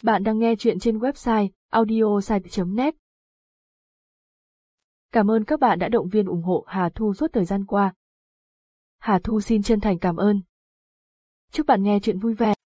Bạn đang nghe chuyện trên website audiosite.net. Cảm ơn các bạn đã động viên ủng hộ Hà Thu suốt thời gian qua. Hà Thu xin chân thành cảm ơn. Chúc bạn nghe chuyện vui vẻ.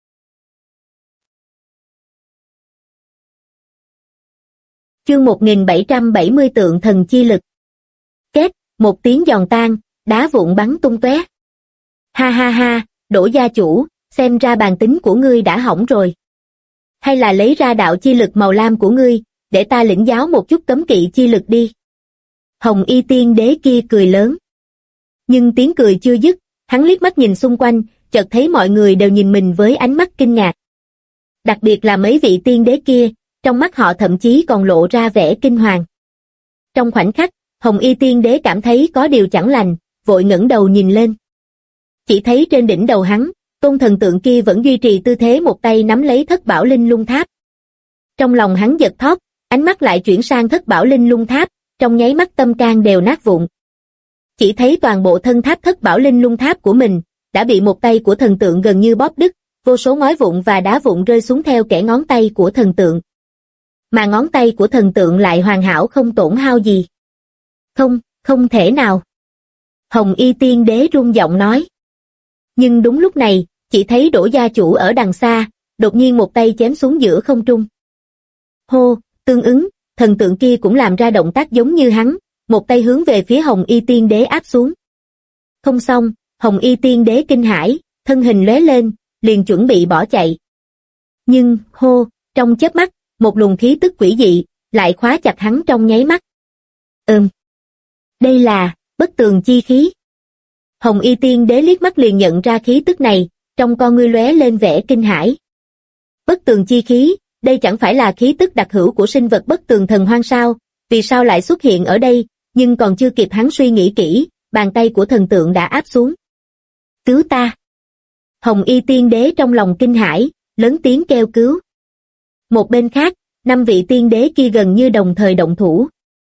Chương 1770 tượng thần chi lực. Két, một tiếng giòn tan, đá vụn bắn tung tóe. Ha ha ha, Đỗ gia chủ, xem ra bàn tính của ngươi đã hỏng rồi. Hay là lấy ra đạo chi lực màu lam của ngươi, để ta lĩnh giáo một chút cấm kỵ chi lực đi. Hồng y tiên đế kia cười lớn. Nhưng tiếng cười chưa dứt, hắn liếc mắt nhìn xung quanh, chợt thấy mọi người đều nhìn mình với ánh mắt kinh ngạc. Đặc biệt là mấy vị tiên đế kia, trong mắt họ thậm chí còn lộ ra vẻ kinh hoàng. Trong khoảnh khắc, Hồng y tiên đế cảm thấy có điều chẳng lành, vội ngẩng đầu nhìn lên. Chỉ thấy trên đỉnh đầu hắn, tôn thần tượng kia vẫn duy trì tư thế một tay nắm lấy thất bảo linh lung tháp. Trong lòng hắn giật thót, ánh mắt lại chuyển sang thất bảo linh lung tháp, trong nháy mắt tâm can đều nát vụn. Chỉ thấy toàn bộ thân tháp thất bảo linh lung tháp của mình đã bị một tay của thần tượng gần như bóp đứt, vô số ngói vụn và đá vụn rơi xuống theo kẽ ngón tay của thần tượng. Mà ngón tay của thần tượng lại hoàn hảo không tổn hao gì. Không thể nào. Hồng y tiên đế run giọng nói. Nhưng đúng lúc này, chỉ thấy Đỗ gia chủ ở đằng xa, đột nhiên một tay chém xuống giữa không trung. Hô, tương ứng, thần tượng kia cũng làm ra động tác giống như hắn, một tay hướng về phía Hồng y tiên đế áp xuống. Không xong, Hồng y tiên đế kinh hãi, thân hình lóe lên, liền chuẩn bị bỏ chạy. Nhưng, trong chớp mắt, một luồng khí tức quỷ dị, lại khóa chặt hắn trong nháy mắt. Đây là, bất tường chi khí. Hồng y tiên đế liếc mắt liền nhận ra khí tức này, trong con ngươi lóe lên vẻ kinh hãi. Bất tường chi khí, đây chẳng phải là khí tức đặc hữu của sinh vật bất tường thần hoang sao, vì sao lại xuất hiện ở đây, nhưng còn chưa kịp hắn suy nghĩ kỹ, bàn tay của thần tượng đã áp xuống. Cứu ta! Hồng y tiên đế trong lòng kinh hãi, lớn tiếng kêu cứu. Một bên khác, 5 vị tiên đế kia gần như đồng thời động thủ.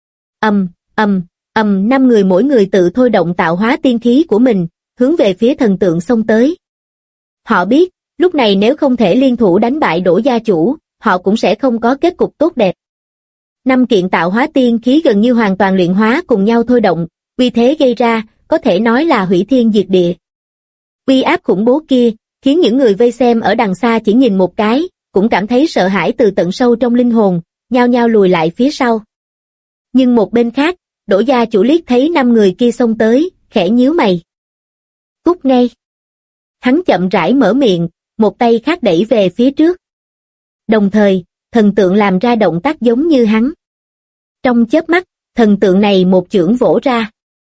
5 người mỗi người tự thôi động tạo hóa tiên khí của mình, hướng về phía thần tượng xông tới. Họ biết, lúc này nếu không thể liên thủ đánh bại Đỗ gia chủ, họ cũng sẽ không có kết cục tốt đẹp. 5 kiện tạo hóa tiên khí gần như hoàn toàn luyện hóa cùng nhau thôi động, uy thế gây ra, có thể nói là hủy thiên diệt địa. Uy áp khủng bố kia, khiến những người vây xem ở đằng xa chỉ nhìn một cái, cũng cảm thấy sợ hãi từ tận sâu trong linh hồn, nhao nhao lùi lại phía sau. Nhưng một bên khác, Đỗ gia chủ liếc thấy 5 người kia xông tới, khẽ nhíu mày. Cút ngay. Hắn chậm rãi mở miệng, một tay khác đẩy về phía trước. Đồng thời, thần tượng làm ra động tác giống như hắn. Trong chớp mắt, thần tượng này một chưởng vỗ ra.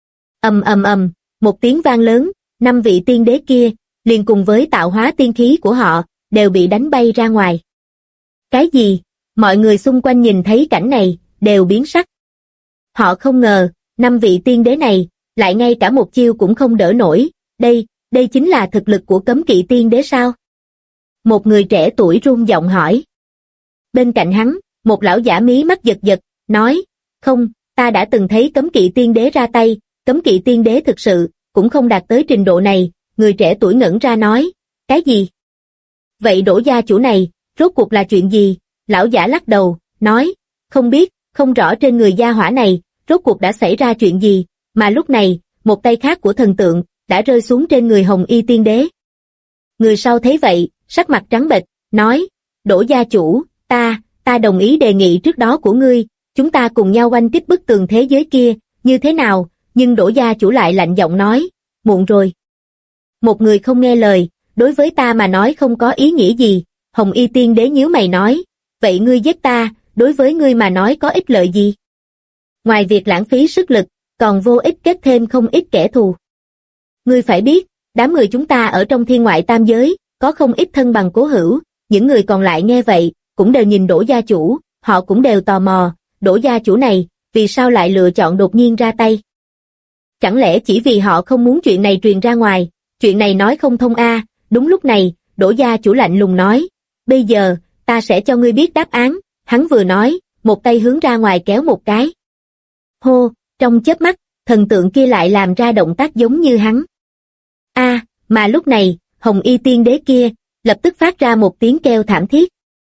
Một tiếng vang lớn, 5 vị tiên đế kia, liền cùng với tạo hóa tiên khí của họ, đều bị đánh bay ra ngoài. Cái gì? Mọi người xung quanh nhìn thấy cảnh này, đều biến sắc. Họ không ngờ, 5 vị tiên đế này, lại ngay cả một chiêu cũng không đỡ nổi, đây chính là thực lực của cấm kỵ tiên đế sao? Một người trẻ tuổi run giọng hỏi. Bên cạnh hắn, một lão giả mí mắt giật giật, nói, không, ta đã từng thấy cấm kỵ tiên đế ra tay, cấm kỵ tiên đế thực sự, cũng không đạt tới trình độ này, người trẻ tuổi ngẩn ra nói, cái gì? Vậy Đỗ gia chủ này, rốt cuộc là chuyện gì? Lão giả lắc đầu, nói, không biết, không rõ trên người gia hỏa này, rốt cuộc đã xảy ra chuyện gì, mà lúc này, một tay khác của thần tượng, đã rơi xuống trên người Hồng y tiên đế. Người sau thấy vậy, sắc mặt trắng bệch, nói, Đỗ gia chủ, ta đồng ý đề nghị trước đó của ngươi, chúng ta cùng nhau oanh kích bức tường thế giới kia, như thế nào, nhưng Đỗ gia chủ lại lạnh giọng nói, muộn rồi. Một người không nghe lời, đối với ta mà nói không có ý nghĩa gì, Hồng y tiên đế nhíu mày nói, vậy ngươi giết ta, đối với ngươi mà nói có ích lợi gì? Ngoài việc lãng phí sức lực, còn vô ích kết thêm không ít kẻ thù. Ngươi phải biết, đám người chúng ta ở trong thiên ngoại tam giới, có không ít thân bằng cố hữu, những người còn lại nghe vậy, cũng đều nhìn Đỗ gia chủ, họ cũng đều tò mò, Đỗ gia chủ này, vì sao lại lựa chọn đột nhiên ra tay? Chẳng lẽ chỉ vì họ không muốn chuyện này truyền ra ngoài, chuyện này nói không thông a? Đúng lúc này, Đỗ gia chủ lạnh lùng nói, bây giờ, ta sẽ cho ngươi biết đáp án, hắn vừa nói, một tay hướng ra ngoài kéo một cái. Trong chớp mắt, thần tượng kia lại làm ra động tác giống như hắn. Mà lúc này, Hồng y tiên đế kia, lập tức phát ra một tiếng kêu thảm thiết.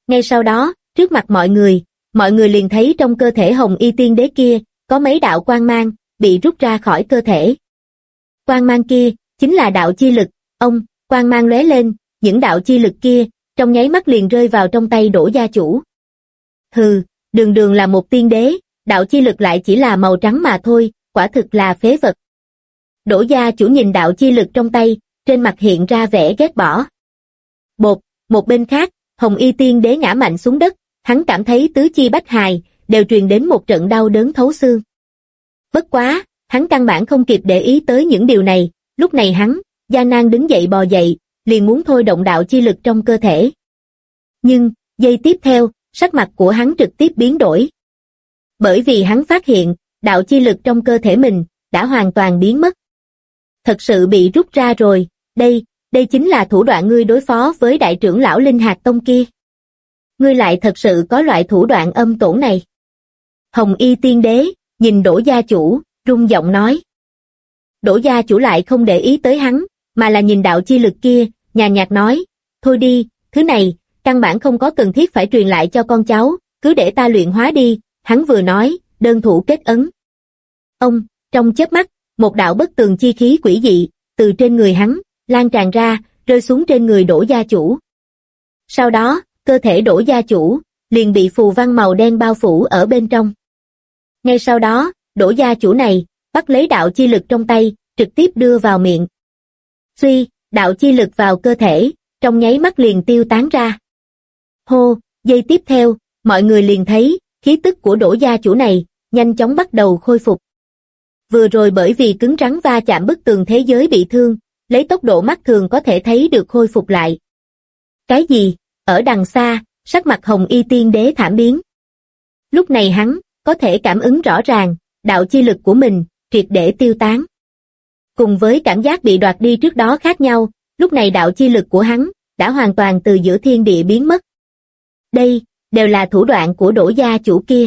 Ngay sau đó, trước mặt mọi người liền thấy trong cơ thể Hồng Y Tiên Đế kia, có mấy đạo quang mang, bị rút ra khỏi cơ thể. Quang mang kia, chính là đạo chi lực, quang mang lóe lên, những đạo chi lực kia, trong nháy mắt liền rơi vào trong tay Đỗ gia chủ. Hừ, đường đường là một tiên đế, đạo chi lực lại chỉ là màu trắng mà thôi, quả thực là phế vật. Đỗ gia chủ nhìn đạo chi lực trong tay, trên mặt hiện ra vẻ ghét bỏ. Bột, một bên khác, Hồng Y Tiên Đế ngã mạnh xuống đất, hắn cảm thấy tứ chi bách hài, đều truyền đến một trận đau đớn thấu xương. Bất quá, hắn căn bản không kịp để ý tới những điều này, lúc này hắn, gian nan đứng dậy bò dậy, liền muốn thôi động đạo chi lực trong cơ thể. Nhưng, giây tiếp theo, sắc mặt của hắn trực tiếp biến đổi. Bởi vì hắn phát hiện, đạo chi lực trong cơ thể mình, đã hoàn toàn biến mất. Thật sự bị rút ra rồi, đây chính là thủ đoạn ngươi đối phó với đại trưởng lão Linh Hạt Tông kia. Ngươi lại thật sự có loại thủ đoạn âm tổn này. Hồng Y Tiên Đế, nhìn Đỗ gia chủ, rung giọng nói. Đỗ gia chủ lại không để ý tới hắn, mà là nhìn đạo chi lực kia, nhàn nhạt nói, thôi đi, thứ này, căn bản không có cần thiết phải truyền lại cho con cháu, cứ để ta luyện hóa đi, hắn vừa nói, đơn thủ kết ấn. Trong chớp mắt, một đạo bất tường chi khí quỷ dị, từ trên người hắn, lan tràn ra, rơi xuống trên người Đỗ gia chủ. Sau đó, cơ thể Đỗ gia chủ, liền bị phù văn màu đen bao phủ ở bên trong. Ngay sau đó, Đỗ gia chủ này, bắt lấy đạo chi lực trong tay, trực tiếp đưa vào miệng. Suy, đạo chi lực vào cơ thể, trong nháy mắt liền tiêu tán ra. Hô, giây tiếp theo, mọi người liền thấy, khí tức của Đỗ gia chủ này, nhanh chóng bắt đầu khôi phục. Vừa rồi bởi vì cứng rắn va chạm bức tường thế giới bị thương, lấy tốc độ mắt thường có thể thấy được khôi phục lại. Cái gì? Ở đằng xa, sắc mặt Hồng Y Tiên Đế thảm biến. Lúc này hắn, có thể cảm ứng rõ ràng, đạo chi lực của mình, triệt để tiêu tán. Cùng với cảm giác bị đoạt đi trước đó khác nhau, lúc này đạo chi lực của hắn, đã hoàn toàn từ giữa thiên địa biến mất. Đây, đều là thủ đoạn của Đỗ gia chủ kia.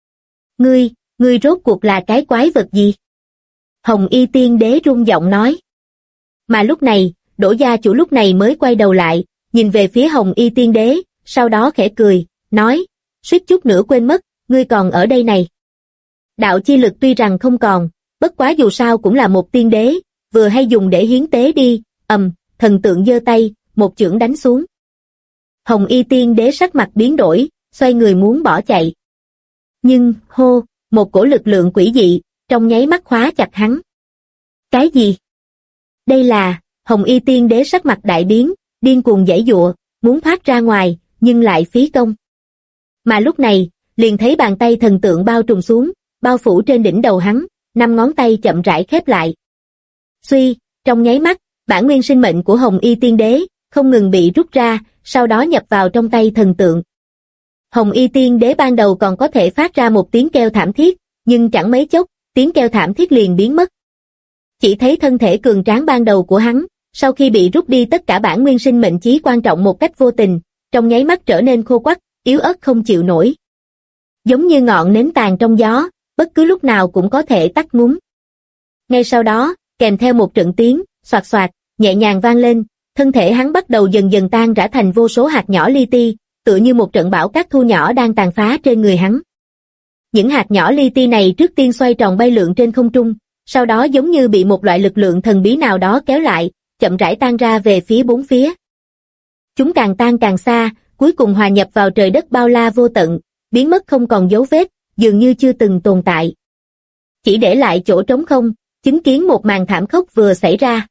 Ngươi rốt cuộc là cái quái vật gì? Hồng Y Tiên Đế rung giọng nói. Mà lúc này, Đỗ gia chủ lúc này mới quay đầu lại, nhìn về phía Hồng Y Tiên Đế, sau đó khẽ cười, nói, suýt chút nữa quên mất, ngươi còn ở đây này. Đạo chi lực tuy rằng không còn, bất quá dù sao cũng là một tiên đế, vừa hay dùng để hiến tế đi, thần tượng giơ tay, một chưởng đánh xuống. Hồng Y Tiên Đế sắc mặt biến đổi, xoay người muốn bỏ chạy. Nhưng, một cổ lực lượng quỷ dị, trong nháy mắt khóa chặt hắn. Cái gì? Đây là, Hồng Y Tiên Đế sắc mặt đại biến, điên cuồng giãy giụa, muốn thoát ra ngoài, nhưng lại phí công. Mà lúc này, liền thấy bàn tay thần tượng bao trùm xuống, bao phủ trên đỉnh đầu hắn, 5 ngón tay chậm rãi khép lại. Suy, trong nháy mắt, bản nguyên sinh mệnh của Hồng Y Tiên Đế, không ngừng bị rút ra, sau đó nhập vào trong tay thần tượng. Hồng Y Tiên Đế ban đầu còn có thể phát ra một tiếng kêu thảm thiết, nhưng chẳng mấy chốc, tiếng kêu thảm thiết liền biến mất. Chỉ thấy thân thể cường tráng ban đầu của hắn, sau khi bị rút đi tất cả bản nguyên sinh mệnh chí quan trọng một cách vô tình, trong nháy mắt trở nên khô quắt, yếu ớt không chịu nổi. Giống như ngọn nến tàn trong gió, bất cứ lúc nào cũng có thể tắt ngúm. Ngay sau đó, kèm theo một trận tiếng, xoạt xoạt, nhẹ nhàng vang lên, thân thể hắn bắt đầu dần dần tan rã thành vô số hạt nhỏ li ti, tựa như một trận bão cát thu nhỏ đang tàn phá trên người hắn. Những hạt nhỏ li ti này trước tiên xoay tròn bay lượn trên không trung, sau đó giống như bị một loại lực lượng thần bí nào đó kéo lại, chậm rãi tan ra về phía bốn phía. Chúng càng tan càng xa, cuối cùng hòa nhập vào trời đất bao la vô tận, biến mất không còn dấu vết, dường như chưa từng tồn tại. Chỉ để lại chỗ trống không, chứng kiến một màn thảm khốc vừa xảy ra.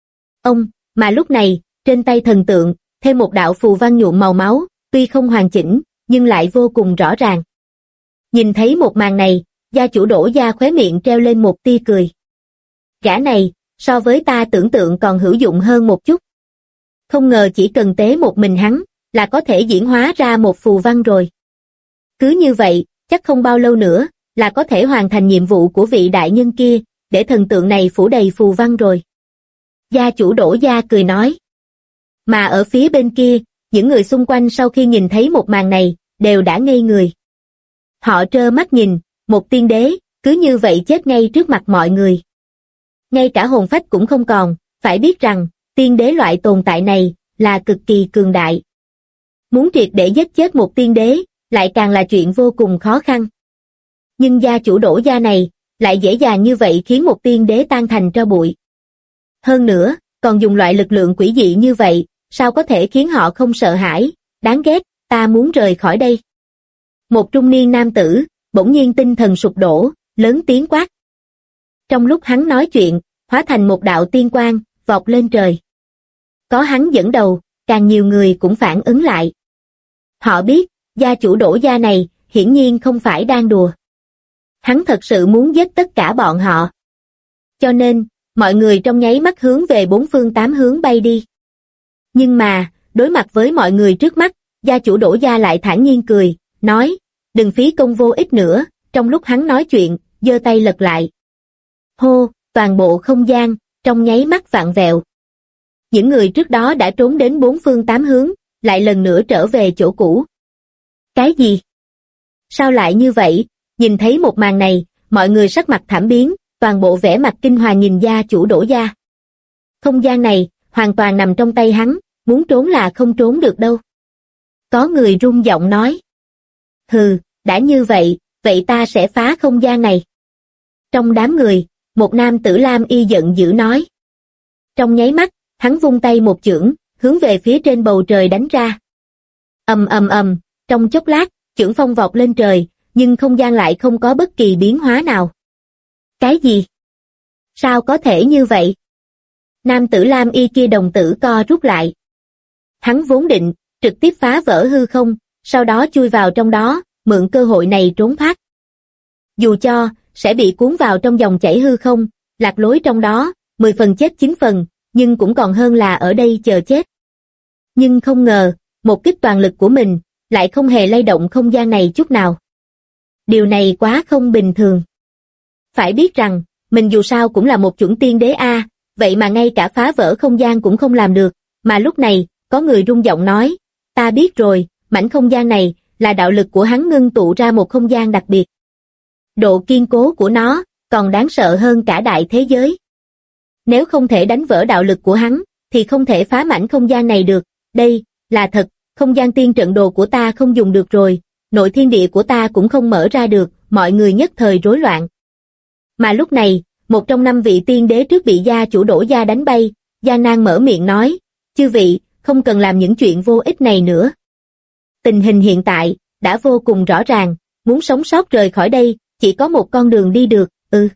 Mà lúc này, trên tay thần tượng, thêm một đạo phù văn nhuộm màu máu, tuy không hoàn chỉnh, nhưng lại vô cùng rõ ràng. Nhìn thấy một màn này, gia chủ Đỗ gia khóe miệng treo lên một tia cười. Gã này, so với ta tưởng tượng còn hữu dụng hơn một chút. Không ngờ chỉ cần tế một mình hắn, là có thể diễn hóa ra một phù văn rồi. Cứ như vậy, chắc không bao lâu nữa, là có thể hoàn thành nhiệm vụ của vị đại nhân kia, để thần tượng này phủ đầy phù văn rồi. Gia chủ Đỗ gia cười nói. Mà ở phía bên kia, những người xung quanh sau khi nhìn thấy một màn này, đều đã ngây người. Họ trơ mắt nhìn, một tiên đế, cứ như vậy chết ngay trước mặt mọi người. Ngay cả hồn phách cũng không còn, phải biết rằng, tiên đế loại tồn tại này, là cực kỳ cường đại. Muốn triệt để giết chết một tiên đế, lại càng là chuyện vô cùng khó khăn. Nhưng gia chủ Đỗ gia này, lại dễ dàng như vậy khiến một tiên đế tan thành tro bụi. Hơn nữa, còn dùng loại lực lượng quỷ dị như vậy, sao có thể khiến họ không sợ hãi, đáng ghét, ta muốn rời khỏi đây. Một trung niên nam tử, bỗng nhiên tinh thần sụp đổ, lớn tiếng quát. Trong lúc hắn nói chuyện, hóa thành một đạo tiên quang, vọt lên trời. Có hắn dẫn đầu, càng nhiều người cũng phản ứng lại. Họ biết, gia chủ Đỗ gia này, hiển nhiên không phải đang đùa. Hắn thật sự muốn giết tất cả bọn họ. Cho nên, mọi người trong nháy mắt hướng về bốn phương tám hướng bay đi. Nhưng mà, đối mặt với mọi người trước mắt, gia chủ Đỗ gia lại thản nhiên cười, nói, đừng phí công vô ích nữa. Trong lúc hắn nói chuyện, giơ tay lật lại. Hô, toàn bộ không gian, trong nháy mắt vặn vẹo. Những người trước đó đã trốn đến bốn phương tám hướng, lại lần nữa trở về chỗ cũ. Cái gì? Sao lại như vậy? Nhìn thấy một màn này, mọi người sắc mặt thảm biến, toàn bộ vẻ mặt kinh hoàng nhìn gia chủ Đỗ gia. Không gian này, hoàn toàn nằm trong tay hắn, muốn trốn là không trốn được đâu. Có người rung giọng nói. Hừ, đã như vậy, vậy ta sẽ phá không gian này. Trong đám người, một nam tử lam y giận dữ nói. Trong nháy mắt, hắn vung tay một chưởng, hướng về phía trên bầu trời đánh ra. Ầm ầm ầm, trong chốc lát, chưởng phong vọt lên trời, nhưng không gian lại không có bất kỳ biến hóa nào. Cái gì? Sao có thể như vậy? Nam tử lam y kia đồng tử co rút lại. Hắn vốn định, trực tiếp phá vỡ hư không, sau đó chui vào trong đó, mượn cơ hội này trốn thoát. Dù cho, sẽ bị cuốn vào trong dòng chảy hư không, lạc lối trong đó, 10 phần chết 9 phần, nhưng cũng còn hơn là ở đây chờ chết. Nhưng không ngờ, một kích toàn lực của mình, lại không hề lay động không gian này chút nào. Điều này quá không bình thường. Phải biết rằng, mình dù sao cũng là một chuẩn tiên đế A, vậy mà ngay cả phá vỡ không gian cũng không làm được, mà lúc này, có người rung giọng nói, ta biết rồi, mảnh không gian này, là đạo lực của hắn ngưng tụ ra một không gian đặc biệt. Độ kiên cố của nó, còn đáng sợ hơn cả đại thế giới. Nếu không thể đánh vỡ đạo lực của hắn, thì không thể phá mảnh không gian này được, đây, là thật, không gian tiên trận đồ của ta không dùng được rồi, nội thiên địa của ta cũng không mở ra được, mọi người nhất thời rối loạn. Mà lúc này, một trong 5 vị tiên đế trước bị gia chủ Đỗ gia đánh bay, gian nan mở miệng nói, chư vị, không cần làm những chuyện vô ích này nữa. Tình hình hiện tại, đã vô cùng rõ ràng, muốn sống sót rời khỏi đây, chỉ có một con đường đi được,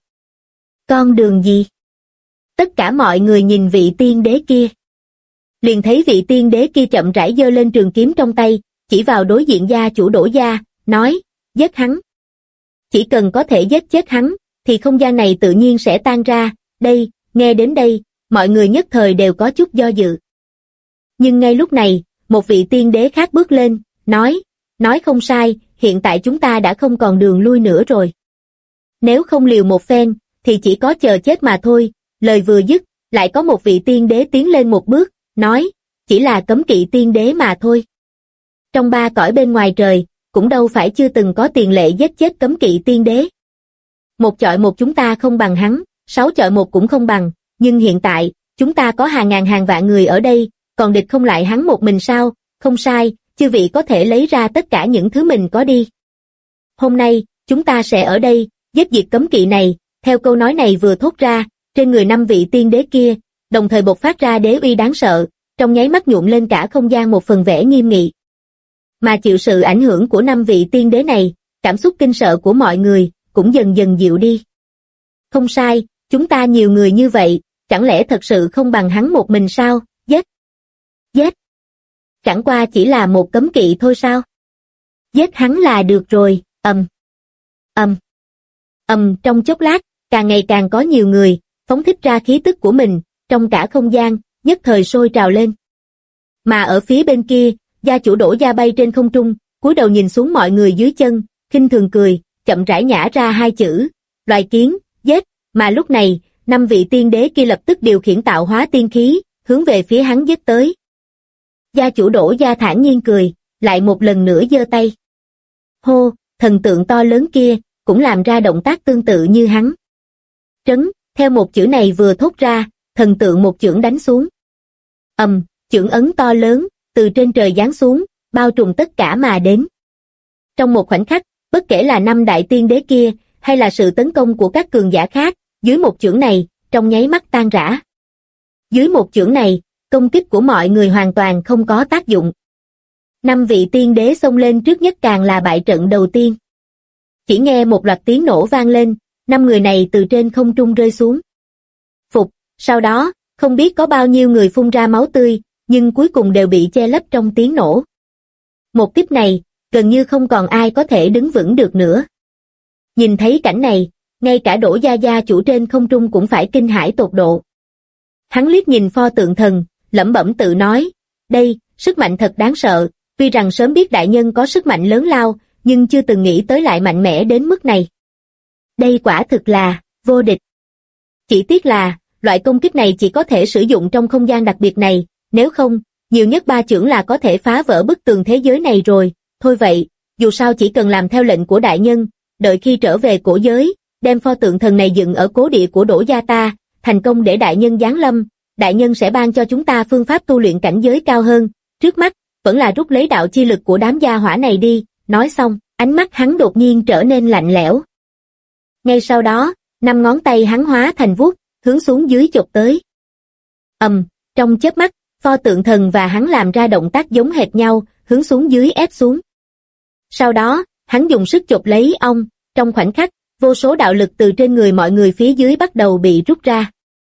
Con đường gì? Tất cả mọi người nhìn vị tiên đế kia. Liền thấy vị tiên đế kia chậm rãi giơ lên trường kiếm trong tay, chỉ vào đối diện gia chủ Đỗ gia, nói, giết hắn. Chỉ cần có thể giết chết hắn, thì không gian này tự nhiên sẽ tan ra, đây, nghe đến đây, mọi người nhất thời đều có chút do dự. Nhưng ngay lúc này, một vị tiên đế khác bước lên, nói không sai, hiện tại chúng ta đã không còn đường lui nữa rồi. Nếu không liều một phen, thì chỉ có chờ chết mà thôi, lời vừa dứt, lại có một vị tiên đế tiến lên một bước, nói, chỉ là cấm kỵ tiên đế mà thôi. Trong 3 cõi bên ngoài trời, cũng đâu phải chưa từng có tiền lệ giết chết cấm kỵ tiên đế. 1 chọi 1 chúng ta không bằng hắn, 6 chọi 1 cũng không bằng, nhưng hiện tại, chúng ta có hàng ngàn hàng vạn người ở đây, còn địch không lại hắn một mình sao? Không sai, chư vị có thể lấy ra tất cả những thứ mình có đi. Hôm nay, chúng ta sẽ ở đây, giết diệt cấm kỵ này. Theo câu nói này vừa thốt ra, trên người 5 vị tiên đế kia, đồng thời bộc phát ra đế uy đáng sợ, trong nháy mắt nhuộm lên cả không gian một phần vẻ nghiêm nghị. Mà chịu sự ảnh hưởng của 5 vị tiên đế này, cảm xúc kinh sợ của mọi người, cũng dần dần dịu đi. Không sai, chúng ta nhiều người như vậy, chẳng lẽ thật sự không bằng hắn một mình sao? Giết! Chẳng qua chỉ là một cấm kỵ thôi sao? Giết hắn là được rồi, trong chốc lát, càng ngày càng có nhiều người, phóng thích ra khí tức của mình, trong cả không gian, nhất thời sôi trào lên. Mà ở phía bên kia, gia chủ Đỗ gia bay trên không trung, cúi đầu nhìn xuống mọi người dưới chân, khinh thường cười, chậm rãi nhả ra 2 chữ, loài kiến, giết, mà lúc này, 5 vị tiên đế kia lập tức điều khiển tạo hóa tiên khí, hướng về phía hắn giết tới. Gia chủ Đỗ gia thản nhiên cười, lại một lần nữa giơ tay. Hô, thần tượng to lớn kia, cũng làm ra động tác tương tự như hắn. Trấn, theo một chữ này vừa thốt ra, thần tượng một chưởng đánh xuống. Chưởng ấn to lớn, từ trên trời giáng xuống, bao trùm tất cả mà đến. Trong một khoảnh khắc, bất kể là 5 đại tiên đế kia, hay là sự tấn công của các cường giả khác, dưới một chưởng này, trong nháy mắt tan rã. Dưới một chưởng này, công kích của mọi người hoàn toàn không có tác dụng. 5 vị tiên đế xông lên trước nhất càng là bại trận đầu tiên. Chỉ nghe một loạt tiếng nổ vang lên, 5 người này từ trên không trung rơi xuống. Phục, sau đó, không biết có bao nhiêu người phun ra máu tươi, nhưng cuối cùng đều bị che lấp trong tiếng nổ. Một kiếp này, gần như không còn ai có thể đứng vững được nữa. Nhìn thấy cảnh này, ngay cả Đỗ Gia Gia chủ trên không trung cũng phải kinh hãi tột độ. Hắn liếc nhìn pho tượng thần, lẩm bẩm tự nói, đây, sức mạnh thật đáng sợ, tuy rằng sớm biết đại nhân có sức mạnh lớn lao, nhưng chưa từng nghĩ tới lại mạnh mẽ đến mức này. Đây quả thực là vô địch. Chỉ tiếc là, loại công kích này chỉ có thể sử dụng trong không gian đặc biệt này, nếu không, nhiều nhất 3 chưởng là có thể phá vỡ bức tường thế giới này rồi. Thôi vậy, dù sao chỉ cần làm theo lệnh của đại nhân, đợi khi trở về cổ giới, đem pho tượng thần này dựng ở cố địa của Đỗ gia ta, thành công để đại nhân giáng lâm, đại nhân sẽ ban cho chúng ta phương pháp tu luyện cảnh giới cao hơn, trước mắt, vẫn là rút lấy đạo chi lực của đám gia hỏa này đi. Nói xong, ánh mắt hắn đột nhiên trở nên lạnh lẽo. Ngay sau đó, 5 ngón tay hắn hóa thành vuốt, hướng xuống dưới chộp tới. Trong chớp mắt, pho tượng thần và hắn làm ra động tác giống hệt nhau, hướng xuống dưới ép xuống. Sau đó, hắn dùng sức chộp lấy ong, trong khoảnh khắc, vô số đạo lực từ trên người mọi người phía dưới bắt đầu bị rút ra.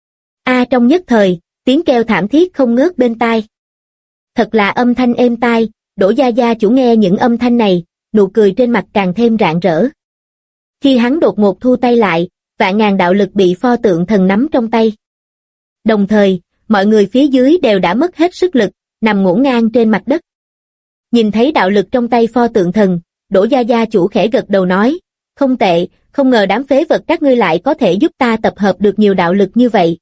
Trong nhất thời, tiếng kêu thảm thiết không ngớt bên tai. Thật là âm thanh êm tai, Đỗ Gia Gia chủ nghe những âm thanh này, nụ cười trên mặt càng thêm rạng rỡ. Khi hắn đột ngột thu tay lại, vạn ngàn đạo lực bị pho tượng thần nắm trong tay. Đồng thời, mọi người phía dưới đều đã mất hết sức lực, nằm ngổn ngang trên mặt đất. Nhìn thấy đạo lực trong tay pho tượng thần, Đỗ Gia Gia chủ khẽ gật đầu nói, không tệ, không ngờ đám phế vật các ngươi lại có thể giúp ta tập hợp được nhiều đạo lực như vậy.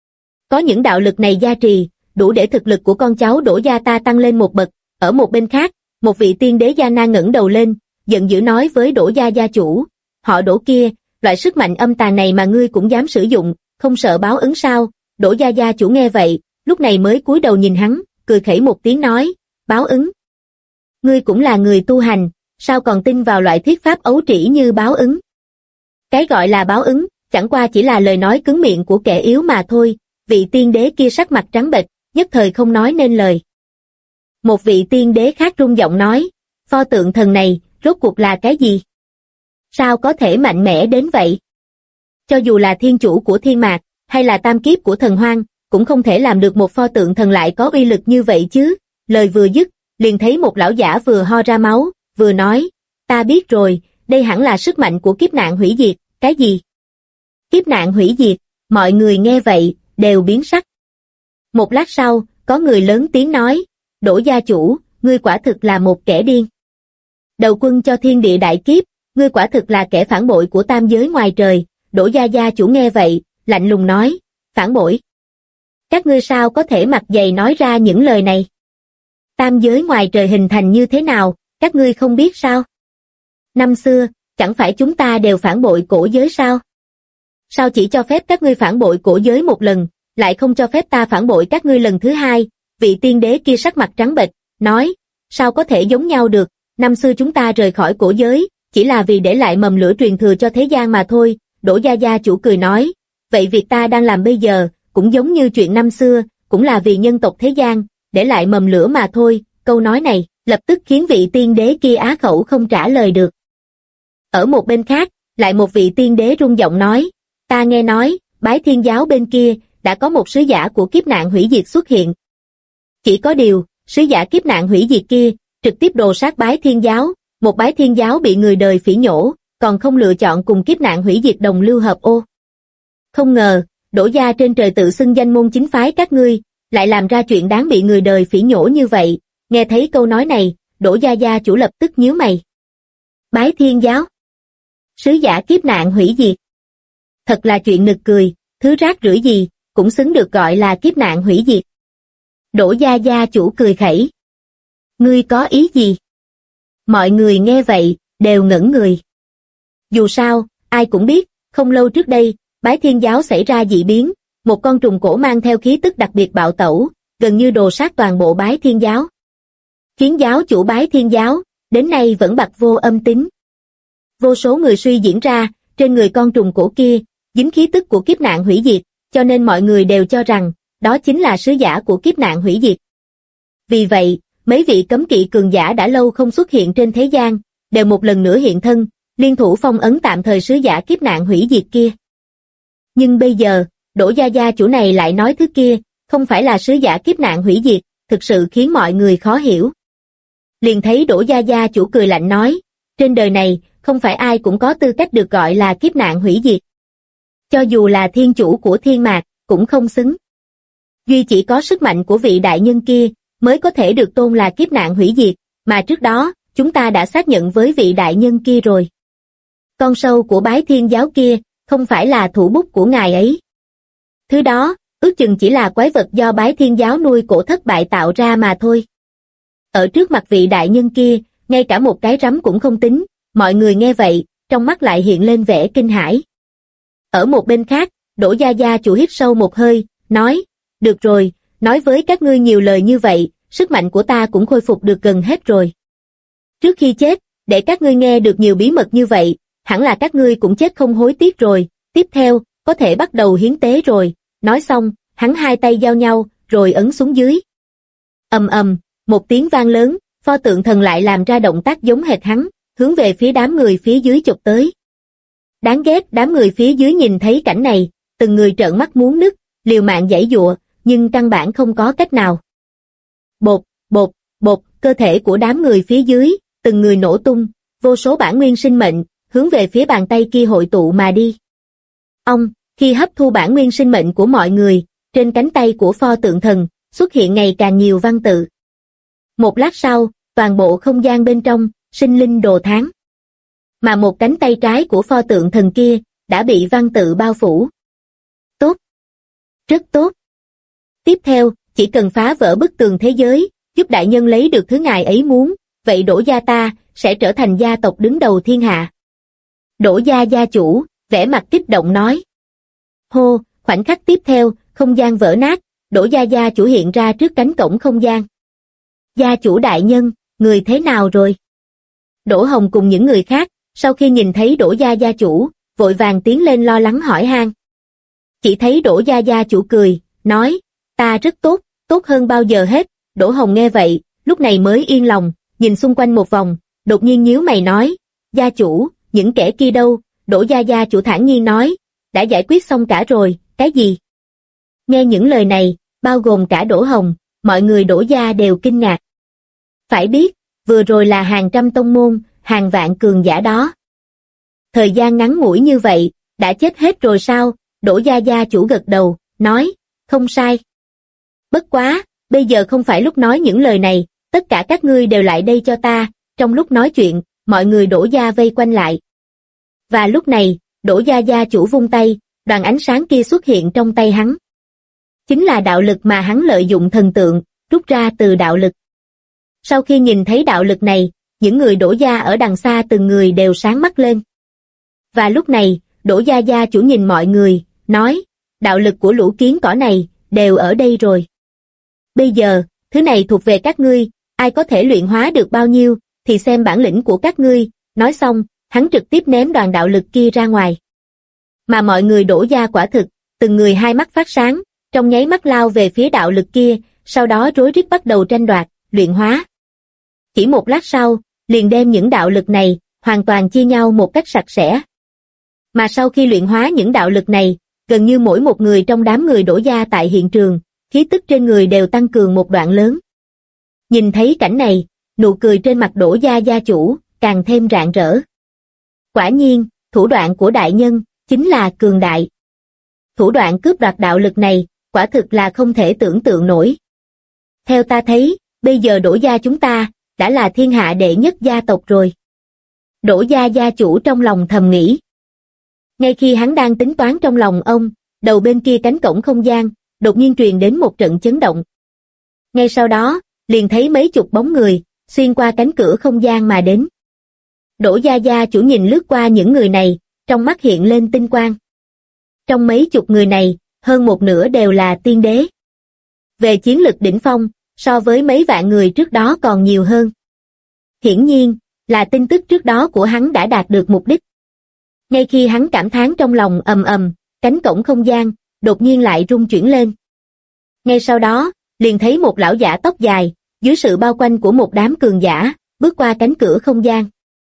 Có những đạo lực này gia trì, đủ để thực lực của con cháu Đỗ gia ta tăng lên một bậc. Ở một bên khác, một vị tiên đế Gia Na ngẩng đầu lên, giận dữ nói với Đỗ Gia Gia chủ, họ Đỗ kia, loại sức mạnh âm tàn này mà ngươi cũng dám sử dụng, không sợ báo ứng sao? Đỗ Gia Gia chủ nghe vậy, lúc này mới cúi đầu nhìn hắn, cười khẩy một tiếng nói, báo ứng. Ngươi cũng là người tu hành, sao còn tin vào loại thuyết pháp ấu trĩ như báo ứng? Cái gọi là báo ứng, chẳng qua chỉ là lời nói cứng miệng của kẻ yếu mà thôi. Vị tiên đế kia sắc mặt trắng bệch, nhất thời không nói nên lời. Một vị tiên đế khác rung giọng nói, pho tượng thần này, rốt cuộc là cái gì? Sao có thể mạnh mẽ đến vậy? Cho dù là thiên chủ của thiên mạc, hay là tam kiếp của thần hoang, cũng không thể làm được một pho tượng thần lại có uy lực như vậy chứ. Lời vừa dứt, liền thấy một lão giả vừa ho ra máu, vừa nói, ta biết rồi, đây hẳn là sức mạnh của kiếp nạn hủy diệt. Cái gì? Kiếp nạn hủy diệt, mọi người nghe vậy, đều biến sắc. Một lát sau, có người lớn tiếng nói, Đỗ gia chủ, ngươi quả thực là một kẻ điên. Đầu quân cho thiên địa đại kiếp, ngươi quả thực là kẻ phản bội của tam giới ngoài trời. Đỗ gia gia chủ nghe vậy, lạnh lùng nói, phản bội. Các ngươi sao có thể mặt dày nói ra những lời này? Tam giới ngoài trời hình thành như thế nào, các ngươi không biết sao? Năm xưa, chẳng phải chúng ta đều phản bội cổ giới sao? Sao chỉ cho phép các ngươi phản bội cổ giới một lần, lại không cho phép ta phản bội các ngươi lần thứ hai? Vị tiên đế kia sắc mặt trắng bệch, nói, sao có thể giống nhau được, năm xưa chúng ta rời khỏi cổ giới, chỉ là vì để lại mầm lửa truyền thừa cho thế gian mà thôi. Đỗ gia gia chủ cười nói, vậy việc ta đang làm bây giờ, cũng giống như chuyện năm xưa, cũng là vì nhân tộc thế gian, để lại mầm lửa mà thôi. Câu nói này, lập tức khiến vị tiên đế kia á khẩu không trả lời được. Ở một bên khác, lại một vị tiên đế rung giọng nói, ta nghe nói, Bái Thiên giáo bên kia, đã có một sứ giả của kiếp nạn hủy diệt xuất hiện. Chỉ có điều, sứ giả kiếp nạn hủy diệt kia, trực tiếp đồ sát Bái Thiên giáo, một Bái Thiên giáo bị người đời phỉ nhổ, còn không lựa chọn cùng kiếp nạn hủy diệt đồng lưu hợp ô. Không ngờ, Đỗ gia trên trời tự xưng danh môn chính phái các ngươi, lại làm ra chuyện đáng bị người đời phỉ nhổ như vậy. Nghe thấy câu nói này, Đỗ gia gia chủ lập tức nhíu mày. Bái Thiên giáo, sứ giả kiếp nạn hủy diệt. Thật là chuyện nực cười, thứ rác rưởi gì, cũng xứng được gọi là kiếp nạn hủy diệt. Đỗ gia gia chủ cười khẩy. Ngươi có ý gì? Mọi người nghe vậy, đều ngẩn người. Dù sao, ai cũng biết, không lâu trước đây, Bái Thiên giáo xảy ra dị biến, một con trùng cổ mang theo khí tức đặc biệt bạo tẩu, gần như đồ sát toàn bộ Bái Thiên giáo. khiến giáo chủ Bái Thiên giáo, đến nay vẫn bặt vô âm tín. Vô số người suy diễn ra, trên người con trùng cổ kia, dính khí tức của kiếp nạn hủy diệt, cho nên mọi người đều cho rằng, đó chính là sứ giả của kiếp nạn hủy diệt. Vì vậy, mấy vị cấm kỵ cường giả đã lâu không xuất hiện trên thế gian, đều một lần nữa hiện thân, liên thủ phong ấn tạm thời sứ giả kiếp nạn hủy diệt kia. Nhưng bây giờ, Đỗ Gia Gia chủ này lại nói thứ kia, không phải là sứ giả kiếp nạn hủy diệt, thực sự khiến mọi người khó hiểu. Liền thấy Đỗ Gia Gia chủ cười lạnh nói, trên đời này, không phải ai cũng có tư cách được gọi là kiếp nạn hủy diệt. Cho dù là thiên chủ của thiên mạc, cũng không xứng. Duy chỉ có sức mạnh của vị đại nhân kia, mới có thể được tôn là kiếp nạn hủy diệt, mà trước đó, chúng ta đã xác nhận với vị đại nhân kia rồi. Con sâu của Bái Thiên giáo kia, không phải là thủ bút của ngài ấy. Thứ đó, ước chừng chỉ là quái vật do Bái Thiên giáo nuôi cổ thất bại tạo ra mà thôi. Ở trước mặt vị đại nhân kia, ngay cả một cái rắm cũng không tính, mọi người nghe vậy, trong mắt lại hiện lên vẻ kinh hãi. Ở một bên khác, Đỗ Gia Gia chủ hít sâu một hơi, nói, được rồi, nói với các ngươi nhiều lời như vậy, sức mạnh của ta cũng khôi phục được gần hết rồi. Trước khi chết, để các ngươi nghe được nhiều bí mật như vậy, hẳn là các ngươi cũng chết không hối tiếc rồi, tiếp theo, có thể bắt đầu hiến tế rồi. Nói xong, hắn hai tay giao nhau, rồi ấn xuống dưới. Ầm ầm, một tiếng vang lớn, pho tượng thần lại làm ra động tác giống hệt hắn, hướng về phía đám người phía dưới chụp tới. Đáng ghét, đám người phía dưới nhìn thấy cảnh này, từng người trợn mắt muốn nứt, liều mạng giãy giụa, nhưng căn bản không có cách nào. Bột, bột, bột, cơ thể của đám người phía dưới, từng người nổ tung, vô số bản nguyên sinh mệnh, hướng về phía bàn tay kia hội tụ mà đi. Ông, khi hấp thu bản nguyên sinh mệnh của mọi người, trên cánh tay của pho tượng thần, xuất hiện ngày càng nhiều văn tự. Một lát sau, toàn bộ không gian bên trong, sinh linh đồ thán. Mà một cánh tay trái của pho tượng thần kia, đã bị văn tự bao phủ. Tốt. Rất tốt. Tiếp theo, chỉ cần phá vỡ bức tường thế giới, giúp đại nhân lấy được thứ ngài ấy muốn, vậy Đỗ gia ta, sẽ trở thành gia tộc đứng đầu thiên hạ. Đỗ gia gia chủ, vẻ mặt kích động nói. Hô, khoảnh khắc tiếp theo, không gian vỡ nát, Đỗ gia gia chủ hiện ra trước cánh cổng không gian. Gia chủ đại nhân, người thế nào rồi? Đỗ Hồng cùng những người khác, sau khi nhìn thấy Đỗ gia gia chủ, vội vàng tiến lên lo lắng hỏi han. Chỉ thấy Đỗ gia gia chủ cười, nói, ta rất tốt, tốt hơn bao giờ hết. Đỗ Hồng nghe vậy, lúc này mới yên lòng, nhìn xung quanh một vòng, đột nhiên nhíu mày nói, gia chủ, những kẻ kia đâu? Đỗ gia gia chủ thản nhiên nói, đã giải quyết xong cả rồi. Cái gì? Nghe những lời này, bao gồm cả Đỗ Hồng, mọi người Đỗ gia đều kinh ngạc. Phải biết, vừa rồi là hàng trăm tông môn, hàng vạn cường giả đó. Thời gian ngắn ngủi như vậy, đã chết hết rồi sao? Đỗ gia gia chủ gật đầu, nói, không sai. Bất quá, bây giờ không phải lúc nói những lời này, tất cả các ngươi đều lại đây cho ta. Trong lúc nói chuyện, mọi người Đỗ gia vây quanh lại. Và lúc này, Đỗ gia gia chủ vung tay, đoàn ánh sáng kia xuất hiện trong tay hắn. Chính là đạo lực mà hắn lợi dụng thần tượng, rút ra từ đạo lực. Sau khi nhìn thấy đạo lực này, những người Đỗ gia ở đằng xa từng người đều sáng mắt lên. Và lúc này, Đỗ gia gia chủ nhìn mọi người, nói, đạo lực của lũ kiến cỏ này, đều ở đây rồi. Bây giờ, thứ này thuộc về các ngươi, ai có thể luyện hóa được bao nhiêu, thì xem bản lĩnh của các ngươi. Nói xong, hắn trực tiếp ném đoàn đạo lực kia ra ngoài. Mà mọi người Đỗ gia quả thực, từng người hai mắt phát sáng, trong nháy mắt lao về phía đạo lực kia, sau đó rối rít bắt đầu tranh đoạt, luyện hóa. Chỉ một lát sau, liền đem những đạo lực này, hoàn toàn chia nhau một cách sạch sẽ. Mà sau khi luyện hóa những đạo lực này, gần như mỗi một người trong đám người Đỗ gia tại hiện trường, khí tức trên người đều tăng cường một đoạn lớn. Nhìn thấy cảnh này, nụ cười trên mặt Đỗ gia gia chủ, càng thêm rạng rỡ. Quả nhiên, thủ đoạn của đại nhân, chính là cường đại. Thủ đoạn cướp đoạt đạo lực này, quả thực là không thể tưởng tượng nổi. Theo ta thấy, bây giờ Đỗ gia chúng ta, đã là thiên hạ đệ nhất gia tộc rồi. Đỗ gia gia chủ trong lòng thầm nghĩ. Ngay khi hắn đang tính toán trong lòng ông, đầu bên kia cánh cổng không gian, đột nhiên truyền đến một trận chấn động. Ngay sau đó, liền thấy mấy chục bóng người, xuyên qua cánh cửa không gian mà đến. Đỗ gia gia chủ nhìn lướt qua những người này, trong mắt hiện lên tinh quang. Trong mấy chục người này, hơn một nửa đều là tiên đế. Về chiến lực đỉnh phong, so với mấy vạn người trước đó còn nhiều hơn. Hiển nhiên, là tin tức trước đó của hắn đã đạt được mục đích. Ngay khi hắn cảm thán trong lòng ầm ầm, cánh cổng không gian đột nhiên lại rung chuyển lên. Ngay sau đó, liền thấy một lão giả tóc dài, dưới sự bao quanh của một đám cường giả, bước qua cánh cửa không gian.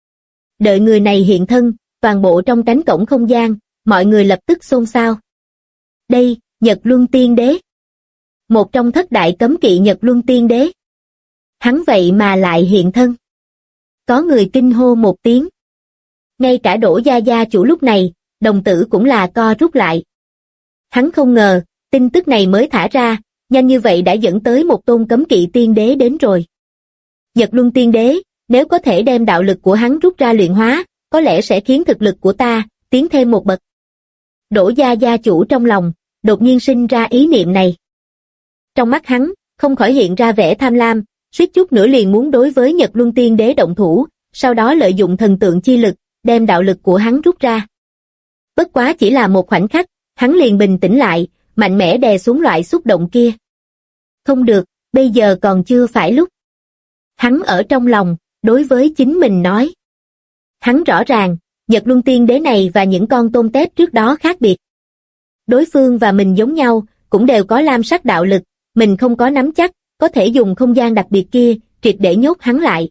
Đợi người này hiện thân, toàn bộ trong cánh cổng không gian, mọi người lập tức xôn xao. Đây, Nhật Luân Tiên Đế. Một trong thất đại cấm kỵ Nhật Luân Tiên Đế. Hắn vậy mà lại hiện thân. Có người kinh hô một tiếng. Ngay cả Đỗ Gia Gia chủ lúc này, đồng tử cũng là co rút lại. Hắn không ngờ, tin tức này mới thả ra, nhanh như vậy đã dẫn tới một tôn cấm kỵ tiên đế đến rồi. Nhật Luân Tiên Đế, nếu có thể đem đạo lực của hắn rút ra luyện hóa, có lẽ sẽ khiến thực lực của ta tiến thêm một bậc. Đỗ Gia Gia chủ trong lòng, đột nhiên sinh ra ý niệm này. Trong mắt hắn, không khỏi hiện ra vẻ tham lam, suýt chút nữa liền muốn đối với Nhật Luân Tiên Đế động thủ, sau đó lợi dụng thần tượng chi lực, đem đạo lực của hắn rút ra. Bất quá chỉ là một khoảnh khắc, hắn liền bình tĩnh lại, mạnh mẽ đè xuống loại xúc động kia. Không được, bây giờ còn chưa phải lúc. Hắn ở trong lòng, đối với chính mình nói. Hắn rõ ràng, Nhật Luân Tiên Đế này và những con tôm tép trước đó khác biệt. Đối phương và mình giống nhau, cũng đều có lam sắc đạo lực, mình không có nắm chắc, có thể dùng không gian đặc biệt kia, triệt để nhốt hắn lại.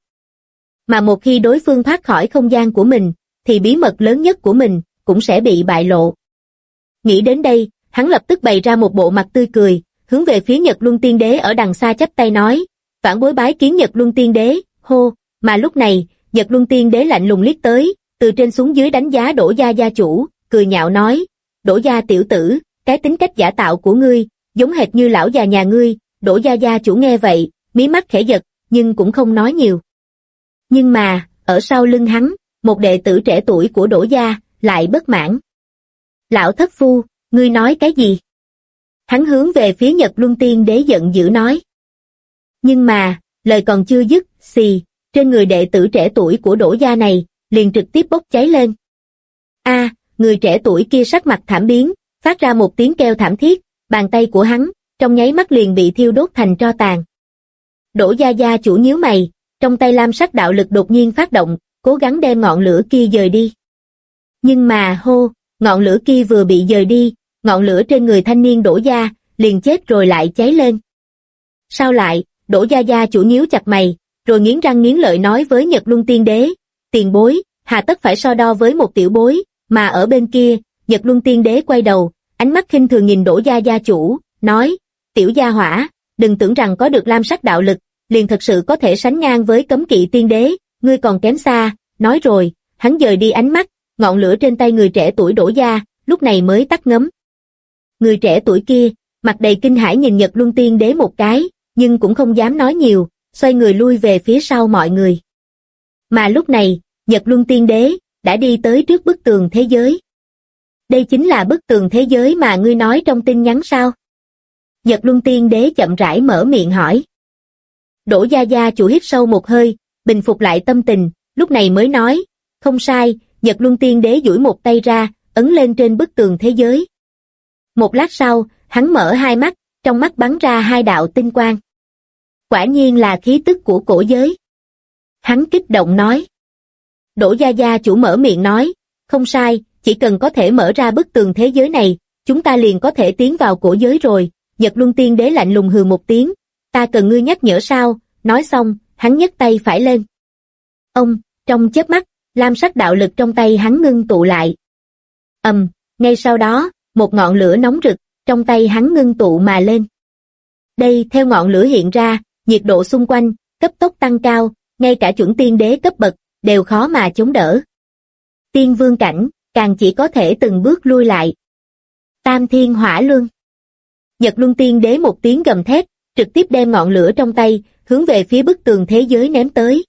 Mà một khi đối phương thoát khỏi không gian của mình, thì bí mật lớn nhất của mình, cũng sẽ bị bại lộ. Nghĩ đến đây, hắn lập tức bày ra một bộ mặt tươi cười, hướng về phía Nhật Luân Tiên Đế ở đằng xa chắp tay nói, vãn bối bái kiến Nhật Luân Tiên Đế, hô, mà lúc này, Nhật Luân Tiên Đế lạnh lùng liếc tới, từ trên xuống dưới đánh giá Đỗ Gia Gia chủ, cười nhạo nói, Đỗ Gia tiểu tử, cái tính cách giả tạo của ngươi, giống hệt như lão già nhà ngươi. Đỗ Gia Gia chủ nghe vậy, mí mắt khẽ giật, nhưng cũng không nói nhiều. Nhưng mà, ở sau lưng hắn, một đệ tử trẻ tuổi của Đỗ Gia, lại bất mãn. Lão thất phu, ngươi nói cái gì? Hắn hướng về phía Nhật Luân Tiên Đế giận dữ nói. Nhưng mà, lời còn chưa dứt, xì, trên người đệ tử trẻ tuổi của Đỗ Gia này, liền trực tiếp bốc cháy lên. Người trẻ tuổi kia sắc mặt thảm biến, phát ra một tiếng kêu thảm thiết, bàn tay của hắn, trong nháy mắt liền bị thiêu đốt thành tro tàn. Đỗ Gia Gia chủ nhíu mày, trong tay lam sắc đạo lực đột nhiên phát động, cố gắng đem ngọn lửa kia dời đi. Nhưng mà ngọn lửa kia vừa bị dời đi, ngọn lửa trên người thanh niên Đỗ Gia, liền chết rồi lại cháy lên. Sao lại? Đỗ Gia Gia chủ nhíu chặt mày, rồi nghiến răng nghiến lợi nói với Nhật Luân Tiên Đế, tiền bối, hà tất phải so đo với một tiểu bối, mà ở bên kia, Nhật Luân Tiên Đế quay đầu, ánh mắt khinh thường nhìn Đỗ Gia Gia chủ, nói, tiểu gia hỏa, đừng tưởng rằng có được lam sắc đạo lực, liền thật sự có thể sánh ngang với cấm kỵ tiên đế, ngươi còn kém xa. Nói rồi, hắn dời đi ánh mắt, ngọn lửa trên tay người trẻ tuổi Đỗ Gia, lúc này mới tắt ngấm. Người trẻ tuổi kia, mặt đầy kinh hãi nhìn Nhật Luân Tiên Đế một cái, nhưng cũng không dám nói nhiều, xoay người lui về phía sau mọi người. Mà lúc này, Nhật Luân Tiên Đế đã đi tới trước bức tường thế giới. Đây chính là bức tường thế giới mà ngươi nói trong tin nhắn sao? Nhật Luân Tiên Đế chậm rãi mở miệng hỏi. Đỗ Gia Gia chủ hít sâu một hơi, bình phục lại tâm tình, lúc này mới nói, không sai. Nhật Luân Tiên Đế duỗi một tay ra, ấn lên trên bức tường thế giới. Một lát sau, hắn mở hai mắt, trong mắt bắn ra hai đạo tinh quang. Quả nhiên là khí tức của cổ giới. Hắn kích động nói. Đỗ Gia Gia chủ mở miệng nói, không sai, chỉ cần có thể mở ra bức tường thế giới này, chúng ta liền có thể tiến vào cổ giới rồi. Nhật Luân Tiên Đế lạnh lùng hừ một tiếng, ta cần ngươi nhắc nhở sao? Nói xong, hắn nhấc tay phải lên. Trong chớp mắt, lam sắc đạo lực trong tay hắn ngưng tụ lại. Ngay sau đó, một ngọn lửa nóng rực, trong tay hắn ngưng tụ mà lên. Đây theo ngọn lửa hiện ra, nhiệt độ xung quanh, cấp tốc tăng cao, ngay cả chuẩn tiên đế cấp bậc, đều khó mà chống đỡ. Tiên vương cảnh, càng chỉ có thể từng bước lui lại. Tam thiên hỏa luân. Nhật Luân Tiên Đế một tiếng gầm thét, trực tiếp đem ngọn lửa trong tay, hướng về phía bức tường thế giới ném tới.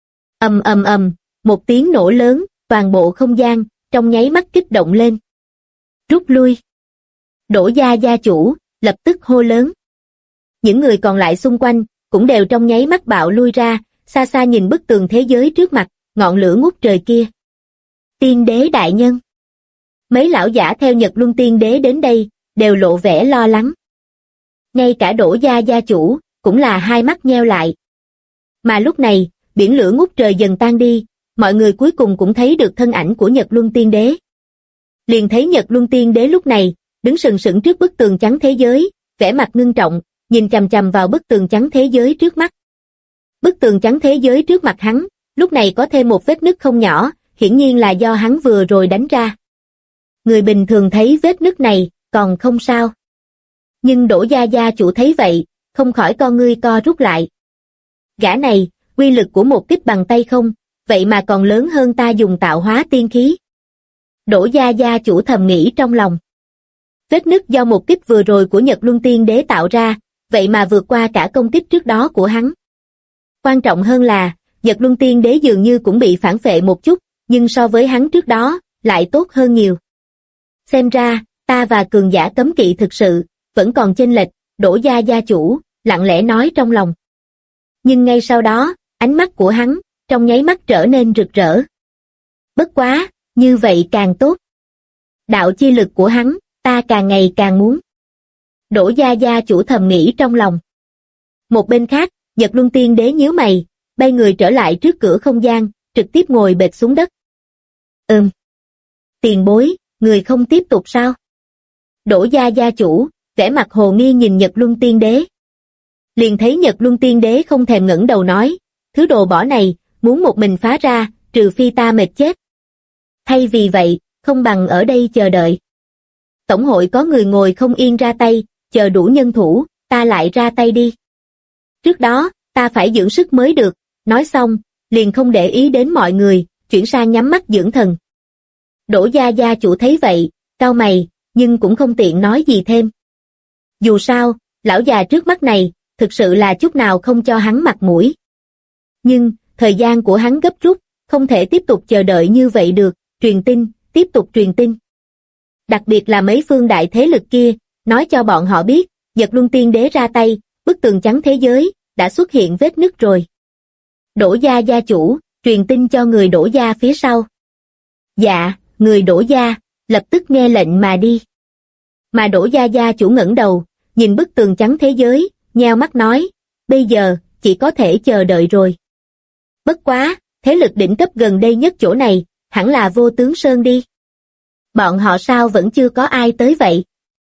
Một tiếng nổ lớn, toàn bộ không gian, trong nháy mắt kích động lên. Rút lui. Đỗ Gia Gia chủ, lập tức hô lớn. Những người còn lại xung quanh, cũng đều trong nháy mắt bạo lui ra, xa xa nhìn bức tường thế giới trước mặt, ngọn lửa ngút trời kia. Tiên đế đại nhân. Mấy lão giả theo Nhật Luân Tiên Đế đến đây, đều lộ vẻ lo lắng. Ngay cả Đỗ Gia Gia chủ, cũng là hai mắt nheo lại. Mà lúc này, biển lửa ngút trời dần tan đi, mọi người cuối cùng cũng thấy được thân ảnh của Nhật Luân Tiên Đế. Liền thấy Nhật Luân Tiên Đế lúc này, đứng sừng sững trước bức tường trắng thế giới, vẻ mặt ngưng trọng, nhìn chằm chằm vào bức tường trắng thế giới trước mắt. Bức tường trắng thế giới trước mặt hắn, lúc này có thêm một vết nứt không nhỏ, hiển nhiên là do hắn vừa rồi đánh ra. Người bình thường thấy vết nứt này, còn không sao. Nhưng Đỗ Gia Gia chủ thấy vậy, không khỏi con ngươi co rút lại. Gã này, uy lực của một kích bằng tay không, vậy mà còn lớn hơn ta dùng tạo hóa tiên khí. Đỗ Gia Gia chủ thầm nghĩ trong lòng. Vết nứt do một kích vừa rồi của Nhật Luân Tiên Đế tạo ra, vậy mà vượt qua cả công kích trước đó của hắn. Quan trọng hơn là, Nhật Luân Tiên Đế dường như cũng bị phản phệ một chút, nhưng so với hắn trước đó, lại tốt hơn nhiều. Xem ra, ta và cường giả cấm kỵ thực sự, vẫn còn chênh lệch, Đỗ Gia Gia chủ, lặng lẽ nói trong lòng. Nhưng ngay sau đó, ánh mắt của hắn, trong nháy mắt trở nên rực rỡ. Bất quá, như vậy càng tốt. Đạo chi lực của hắn, ta càng ngày càng muốn. Đỗ Gia Gia chủ thầm nghĩ trong lòng. Một bên khác, Nhật Luân Tiên Đế nhíu mày, bay người trở lại trước cửa không gian, trực tiếp ngồi bệt xuống đất. Tiền bối, người không tiếp tục sao? Đỗ Gia Gia chủ, vẻ mặt hồ nghi nhìn Nhật Luân Tiên Đế. Liền thấy Nhật Luân Tiên Đế không thèm ngẩng đầu nói, thứ đồ bỏ này, muốn một mình phá ra, trừ phi ta mệt chết. Thay vì vậy, không bằng ở đây chờ đợi. Tổng hội có người ngồi không yên ra tay, chờ đủ nhân thủ, ta lại ra tay đi. Trước đó, ta phải dưỡng sức mới được, nói xong, liền không để ý đến mọi người, chuyển sang nhắm mắt dưỡng thần. Đỗ Gia Gia chủ thấy vậy, cau mày, nhưng cũng không tiện nói gì thêm. Dù sao, lão già trước mắt này, thực sự là chút nào không cho hắn mặt mũi. Nhưng, thời gian của hắn gấp rút, không thể tiếp tục chờ đợi như vậy được, truyền tin, tiếp tục truyền tin. Đặc biệt là mấy phương đại thế lực kia, nói cho bọn họ biết, Nhật Luân Tiên Đế ra tay, bức tường trắng thế giới, đã xuất hiện vết nứt rồi. Đỗ Gia Gia chủ, truyền tin cho người Đỗ Gia phía sau. Dạ, người Đỗ Gia, lập tức nghe lệnh mà đi. Mà Đỗ Gia Gia chủ ngẩng đầu, nhìn bức tường trắng thế giới, nheo mắt nói, bây giờ, chỉ có thể chờ đợi rồi. Bất quá, thế lực đỉnh cấp gần đây nhất chỗ này, hẳn là Vô Tướng Sơn đi. Bọn họ sao vẫn chưa có ai tới vậy?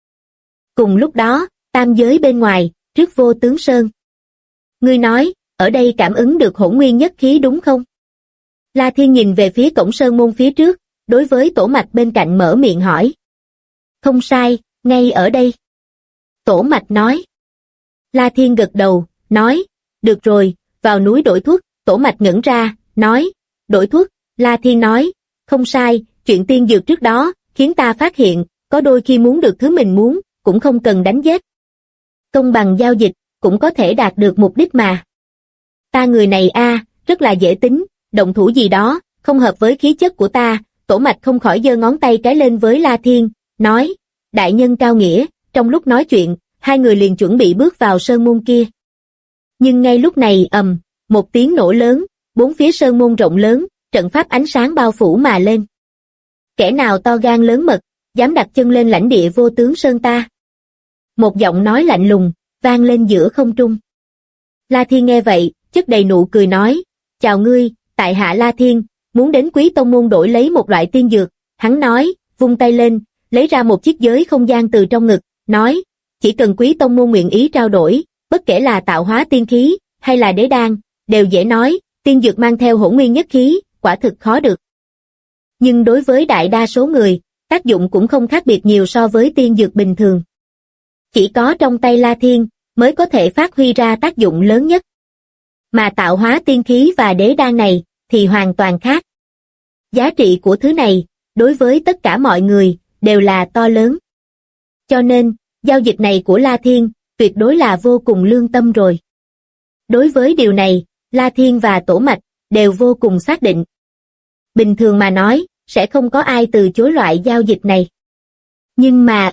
Cùng lúc đó, tam giới bên ngoài, trước Vô Tướng Sơn. Ngươi nói, ở đây cảm ứng được hỗn nguyên nhất khí đúng không? La Thiên nhìn về phía cổng sơn môn phía trước, đối với Tổ Mạch bên cạnh mở miệng hỏi. Không sai, ngay ở đây. Tổ Mạch nói. La Thiên gật đầu, nói, được rồi, vào núi đổi thuốc. Tổ Mạch ngẩn ra, nói, đổi thuốc. La Thiên nói, không sai, chuyện tiên dược trước đó, khiến ta phát hiện, có đôi khi muốn được thứ mình muốn, cũng không cần đánh giết. Công bằng giao dịch, cũng có thể đạt được mục đích mà. Ta người này rất là dễ tính, động thủ gì đó, không hợp với khí chất của ta. Tổ Mạch không khỏi giơ ngón tay cái lên với La Thiên, nói, đại nhân cao nghĩa. Trong lúc nói chuyện, hai người liền chuẩn bị bước vào sơn môn kia. Nhưng ngay lúc này một tiếng nổ lớn, bốn phía sơn môn rộng lớn, trận pháp ánh sáng bao phủ mà lên. Kẻ nào to gan lớn mật, dám đặt chân lên lãnh địa Vô Tướng Sơn ta? Một giọng nói lạnh lùng, vang lên giữa không trung. La Thiên nghe vậy, chất đầy nụ cười nói, chào ngươi, tại hạ La Thiên, muốn đến Quý Tông Môn đổi lấy một loại tiên dược. Hắn nói, vung tay lên, lấy ra một chiếc giới không gian từ trong ngực, nói, chỉ cần Quý Tông Môn nguyện ý trao đổi, bất kể là tạo hóa tiên khí, hay là đế đan, đều dễ nói, tiên dược mang theo hỗn nguyên nhất khí, quả thực khó được. Nhưng đối với đại đa số người, tác dụng cũng không khác biệt nhiều so với tiên dược bình thường. Chỉ có trong tay La Thiên, mới có thể phát huy ra tác dụng lớn nhất. Mà tạo hóa tiên khí và đế đan này, thì hoàn toàn khác. Giá trị của thứ này, đối với tất cả mọi người, đều là to lớn. Cho nên, giao dịch này của La Thiên, tuyệt đối là vô cùng lương tâm rồi. Đối với điều này, La Thiên và Tổ Mạch, đều vô cùng xác định. Bình thường mà nói, sẽ không có ai từ chối loại giao dịch này. Nhưng mà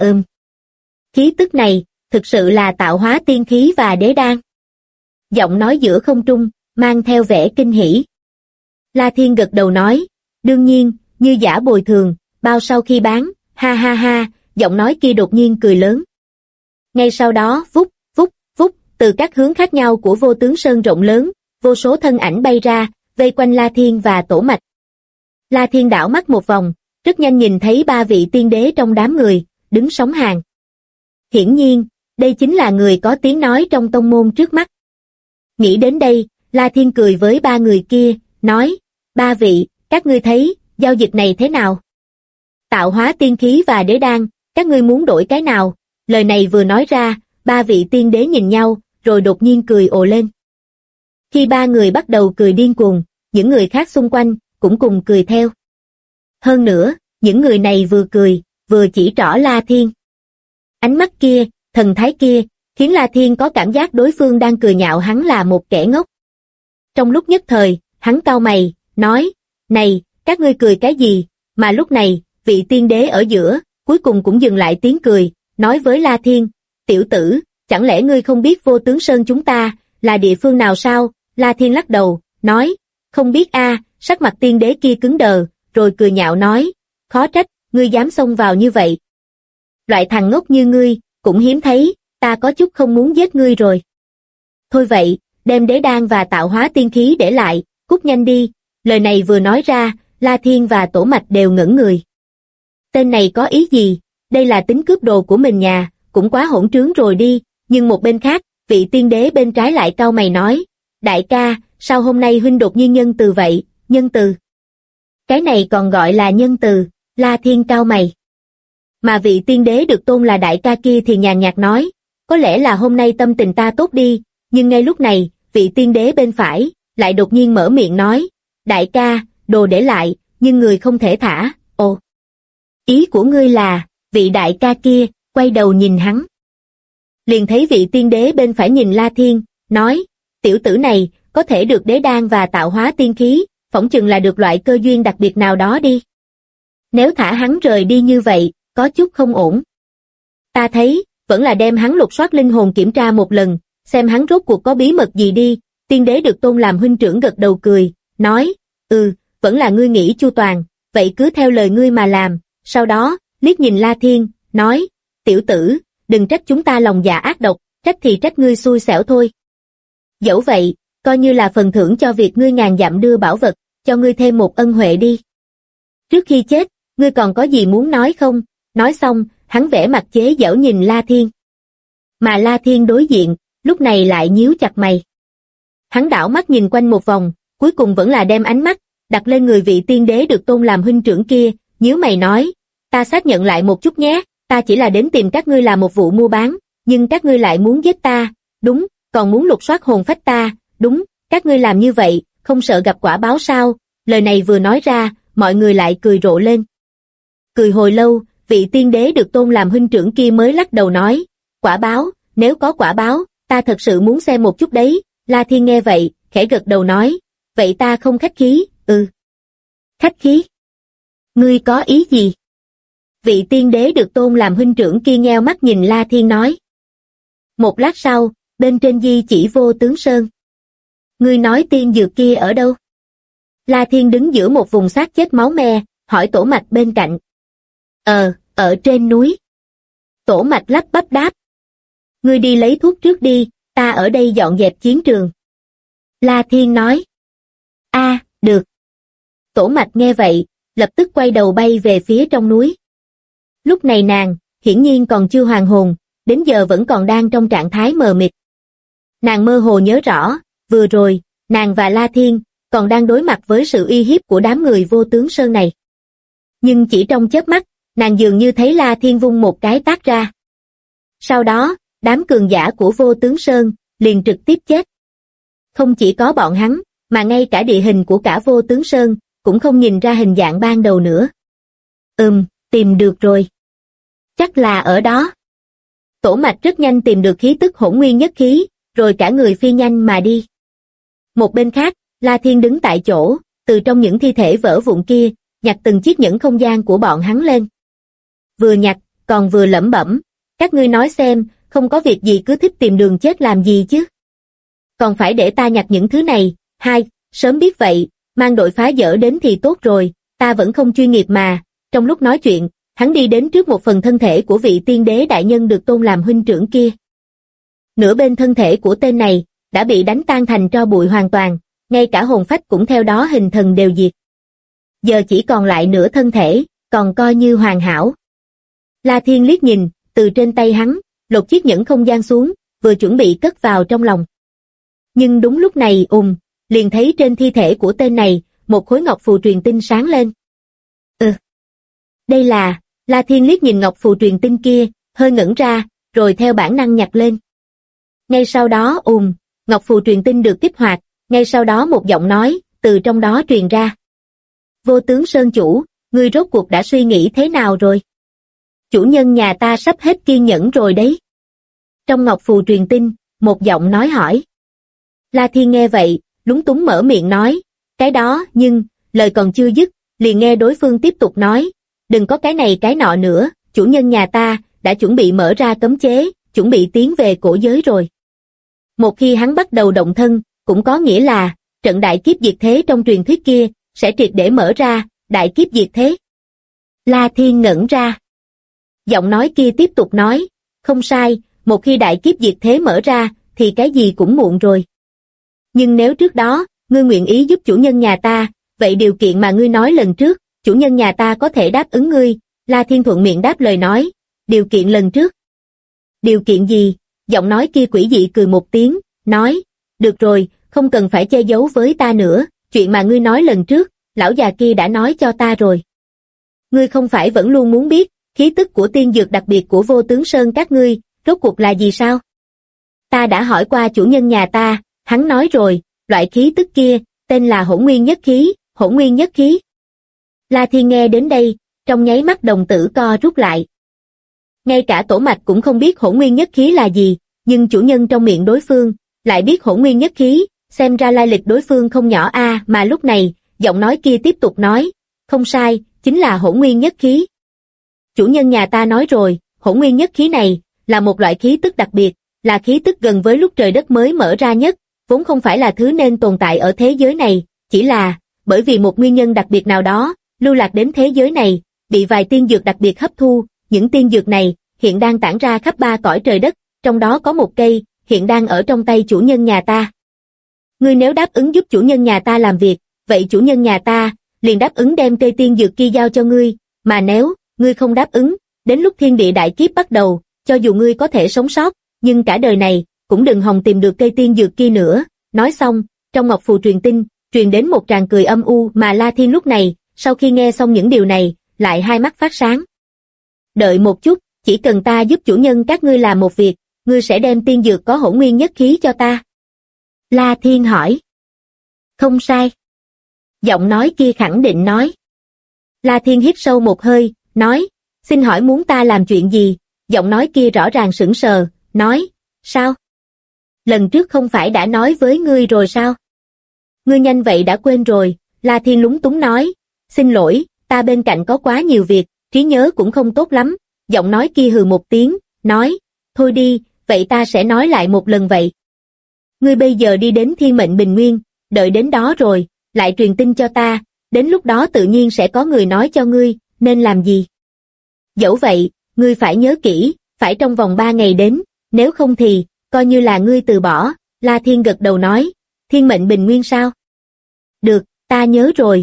khí tức này, thực sự là tạo hóa tiên khí và đế đan. Giọng nói giữa không trung, mang theo vẻ kinh hỉ. La Thiên gật đầu nói, đương nhiên, như giả bồi thường, bao sau khi bán, ha ha ha, giọng nói kia đột nhiên cười lớn. Ngay sau đó, vút, từ các hướng khác nhau của Vô Tướng Sơn rộng lớn, vô số thân ảnh bay ra, vây quanh La Thiên và Tổ Mạch. La Thiên đảo mắt một vòng, rất nhanh nhìn thấy 3 vị tiên đế trong đám người, đứng sóng hàng. Hiển nhiên, đây chính là người có tiếng nói trong tông môn trước mắt. Nghĩ đến đây, La Thiên cười với 3 người kia, nói, 3 vị, các ngươi thấy, giao dịch này thế nào? Tạo hóa tiên khí và đế đan, các ngươi muốn đổi cái nào? Lời này vừa nói ra, 3 vị tiên đế nhìn nhau, rồi đột nhiên cười ồ lên. Khi 3 người bắt đầu cười điên cuồng, những người khác xung quanh cũng cùng cười theo. Hơn nữa, những người này vừa cười, vừa chỉ trỏ La Thiên. Ánh mắt kia, thần thái kia, khiến La Thiên có cảm giác đối phương đang cười nhạo hắn là một kẻ ngốc. Trong lúc nhất thời, hắn cau mày, nói, này, các ngươi cười cái gì? Mà lúc này, vị tiên đế ở giữa, cuối cùng cũng dừng lại tiếng cười, nói với La Thiên, tiểu tử, chẳng lẽ ngươi không biết Vô Tướng Sơn chúng ta, là địa phương nào sao? La Thiên lắc đầu, nói, không biết a. Sắc mặt tiên đế kia cứng đờ, rồi cười nhạo nói, khó trách, ngươi dám xông vào như vậy. Loại thằng ngốc như ngươi, cũng hiếm thấy, ta có chút không muốn giết ngươi rồi. Thôi vậy, đem đế đan và tạo hóa tiên khí để lại, cút nhanh đi. Lời này vừa nói ra, La Thiên và Tổ Mạch đều ngẩn người. Tên này có ý gì? Đây là tính cướp đồ của mình nhà, cũng quá hỗn trướng rồi đi. Nhưng một bên khác, vị tiên đế bên trái lại cau mày nói, đại ca, sao hôm nay huynh đột nhiên nhân từ vậy? Nhân từ? Cái này còn gọi là nhân từ? La Thiên cau mày. Mà vị tiên đế được tôn là đại ca kia thì nhàn nhạt nói, có lẽ là hôm nay tâm tình ta tốt đi. Nhưng ngay lúc này, vị tiên đế bên phải lại đột nhiên mở miệng nói, đại ca, đồ để lại, nhưng người không thể thả. Ồ, ý của ngươi là? Vị đại ca kia quay đầu nhìn hắn, liền thấy vị tiên đế bên phải nhìn La Thiên, nói, tiểu tử này có thể được đế đan và tạo hóa tiên khí, phỏng chừng là được loại cơ duyên đặc biệt nào đó đi. Nếu thả hắn rời đi như vậy, có chút không ổn. Ta thấy, vẫn là đem hắn lục soát linh hồn kiểm tra một lần, xem hắn rốt cuộc có bí mật gì đi. Tiên đế được tôn làm huynh trưởng gật đầu cười, nói, vẫn là ngươi nghĩ chu toàn, vậy cứ theo lời ngươi mà làm. Sau đó, liếc nhìn La Thiên, nói, tiểu tử, đừng trách chúng ta lòng dạ ác độc, trách thì trách ngươi xui xẻo thôi. Dẫu vậy, coi như là phần thưởng cho việc ngươi ngàn dặm đưa bảo vật, cho ngươi thêm một ân huệ đi. Trước khi chết, ngươi còn có gì muốn nói không? Nói xong, hắn vẽ mặt chế giễu nhìn La Thiên. Mà La Thiên đối diện, lúc này lại nhíu chặt mày. Hắn đảo mắt nhìn quanh một vòng, cuối cùng vẫn là đem ánh mắt đặt lên người vị tiên đế được tôn làm huynh trưởng kia, nhíu mày nói, ta xác nhận lại một chút nhé, ta chỉ là đến tìm các ngươi làm một vụ mua bán, nhưng các ngươi lại muốn giết ta, đúng, còn muốn lục soát hồn phách ta, đúng, các ngươi làm như vậy, không sợ gặp quả báo sao? Lời này vừa nói ra, mọi người lại cười rộ lên. Cười hồi lâu, vị tiên đế được tôn làm huynh trưởng kia mới lắc đầu nói, quả báo, nếu có quả báo, ta thật sự muốn xem một chút đấy. La Thiên nghe vậy, khẽ gật đầu nói, vậy ta không khách khí. Khách khí? Ngươi có ý gì? Vị tiên đế được tôn làm huynh trưởng kia nheo mắt nhìn La Thiên nói. Một lát sau, bên trên di chỉ Vô Tướng Sơn. Ngươi nói tiên dược kia ở đâu? La Thiên đứng giữa một vùng xác chết máu me, hỏi Tổ Mạch bên cạnh. Ở trên núi. Tổ Mạch lắp bắp đáp. Ngươi đi lấy thuốc trước đi, ta ở đây dọn dẹp chiến trường. La Thiên nói. Được. Tổ Mạch nghe vậy, lập tức quay đầu bay về phía trong núi. Lúc này nàng, hiển nhiên còn chưa hoàn hồn, đến giờ vẫn còn đang trong trạng thái mờ mịt. Nàng mơ hồ nhớ rõ, vừa rồi, nàng và La Thiên còn đang đối mặt với sự uy hiếp của đám người Vô Tướng Sơn này. Nhưng chỉ trong chớp mắt, nàng dường như thấy La Thiên vung một cái tát ra. Sau đó, đám cường giả của Vô Tướng Sơn liền trực tiếp chết. Không chỉ có bọn hắn, mà ngay cả địa hình của cả Vô Tướng Sơn cũng không nhìn ra hình dạng ban đầu nữa. Tìm được rồi. Chắc là ở đó. Tổ Mạch rất nhanh tìm được khí tức hỗn nguyên nhất khí, rồi cả người phi nhanh mà đi. Một bên khác, La Thiên đứng tại chỗ, từ trong những thi thể vỡ vụn kia, nhặt từng chiếc nhẫn không gian của bọn hắn lên. Vừa nhặt, còn vừa lẩm bẩm, các ngươi nói xem, không có việc gì cứ thích tìm đường chết làm gì chứ. Còn phải để ta nhặt những thứ này, sớm biết vậy, mang đội phá dỡ đến thì tốt rồi, ta vẫn không chuyên nghiệp mà. Trong lúc nói chuyện, hắn đi đến trước một phần thân thể của vị tiên đế đại nhân được tôn làm huynh trưởng kia. nửa bên thân thể của tên này đã bị đánh tan thành tro bụi hoàn toàn, ngay cả hồn phách cũng theo đó hình thần đều diệt. Giờ chỉ còn lại nửa thân thể, còn coi như hoàn hảo. La Thiên liếc nhìn, từ trên tay hắn, lột chiếc nhẫn không gian xuống, vừa chuẩn bị cất vào trong lòng. Nhưng đúng lúc này liền thấy trên thi thể của tên này, một khối ngọc phù truyền tinh sáng lên. Đây là, La Thiên liếc nhìn ngọc phù truyền tinh kia, hơi ngẩn ra, rồi theo bản năng nhặt lên. Ngay sau đó ngọc phù truyền tinh được kích hoạt, ngay sau đó một giọng nói, từ trong đó truyền ra. Vô tướng Sơn chủ, ngươi rốt cuộc đã suy nghĩ thế nào rồi? Chủ nhân nhà ta sắp hết kiên nhẫn rồi đấy. Trong ngọc phù truyền tinh, một giọng nói hỏi. La Thiên nghe vậy, lúng túng mở miệng nói, cái đó, nhưng, lời còn chưa dứt, liền nghe đối phương tiếp tục nói, đừng có cái này cái nọ nữa, chủ nhân nhà ta đã chuẩn bị mở ra cấm chế, chuẩn bị tiến về cổ giới rồi. Một khi hắn bắt đầu động thân, cũng có nghĩa là, trận đại kiếp diệt thế trong truyền thuyết kia, sẽ triệt để mở ra, đại kiếp diệt thế. La Thiên ngẩn ra. Giọng nói kia tiếp tục nói, không sai, một khi đại kiếp diệt thế mở ra, thì cái gì cũng muộn rồi. Nhưng nếu trước đó, ngươi nguyện ý giúp chủ nhân nhà ta, vậy điều kiện mà ngươi nói lần trước, chủ nhân nhà ta có thể đáp ứng ngươi. La Thiên thuận miệng đáp lời nói, điều kiện lần trước. Điều kiện gì? Giọng nói kia quỷ dị cười một tiếng, nói, được rồi, không cần phải che giấu với ta nữa, chuyện mà ngươi nói lần trước, lão già kia đã nói cho ta rồi. Ngươi không phải vẫn luôn muốn biết, khí tức của tiên dược đặc biệt của Vô Tướng Sơn các ngươi, rốt cuộc là gì sao? Ta đã hỏi qua chủ nhân nhà ta, hắn nói rồi, loại khí tức kia, tên là Hỗn Nguyên Nhất Khí, Hỗn Nguyên Nhất Khí. La Thiên nghe đến đây, trong nháy mắt đồng tử co rút lại. Ngay cả Tổ Mạch cũng không biết Hỗn Nguyên Nhất Khí là gì, nhưng chủ nhân trong miệng đối phương, lại biết Hỗn Nguyên Nhất Khí, xem ra lai lịch đối phương không nhỏ a. Mà lúc này, giọng nói kia tiếp tục nói, không sai, chính là Hỗn Nguyên Nhất Khí. Chủ nhân nhà ta nói rồi, Hỗn Nguyên Nhất Khí này, là một loại khí tức đặc biệt, là khí tức gần với lúc trời đất mới mở ra nhất, vốn không phải là thứ nên tồn tại ở thế giới này, chỉ là, bởi vì một nguyên nhân đặc biệt nào đó, lưu lạc đến thế giới này, bị vài tiên dược đặc biệt hấp thu, những tiên dược này, hiện đang tản ra khắp ba cõi trời đất, trong đó có một cây, hiện đang ở trong tay chủ nhân nhà ta. Ngươi nếu đáp ứng giúp chủ nhân nhà ta làm việc, vậy chủ nhân nhà ta, liền đáp ứng đem cây tiên dược kia giao cho ngươi, mà nếu, ngươi không đáp ứng, đến lúc thiên địa đại kiếp bắt đầu, cho dù ngươi có thể sống sót, nhưng cả đời này, cũng đừng hòng tìm được cây tiên dược kia nữa. Nói xong, trong ngọc phù truyền tinh, truyền đến một tràng cười âm u mà La Thiên lúc này, sau khi nghe xong những điều này, lại hai mắt phát sáng. Đợi một chút, chỉ cần ta giúp chủ nhân các ngươi làm một việc, ngươi sẽ đem tiên dược có Hỗn Nguyên Nhất Khí cho ta. La Thiên hỏi. Không sai. Giọng nói kia khẳng định nói. La Thiên hít sâu một hơi, nói, xin hỏi muốn ta làm chuyện gì? Giọng nói kia rõ ràng sững sờ, nói, sao? Lần trước không phải đã nói với ngươi rồi sao? Ngươi nhanh vậy đã quên rồi. La Thiên lúng túng nói, xin lỗi, ta bên cạnh có quá nhiều việc, trí nhớ cũng không tốt lắm. Giọng nói kia hừ một tiếng, nói, thôi đi, vậy ta sẽ nói lại một lần vậy. Ngươi bây giờ đi đến Thiên Mệnh Bình Nguyên, đợi đến đó rồi, lại truyền tin cho ta, đến lúc đó tự nhiên sẽ có người nói cho ngươi, nên làm gì. Dẫu vậy, ngươi phải nhớ kỹ, phải trong vòng 3 ngày đến, nếu không thì, coi như là ngươi từ bỏ. La Thiên gật đầu nói, Thiên Mệnh Bình Nguyên sao? Được, ta nhớ rồi,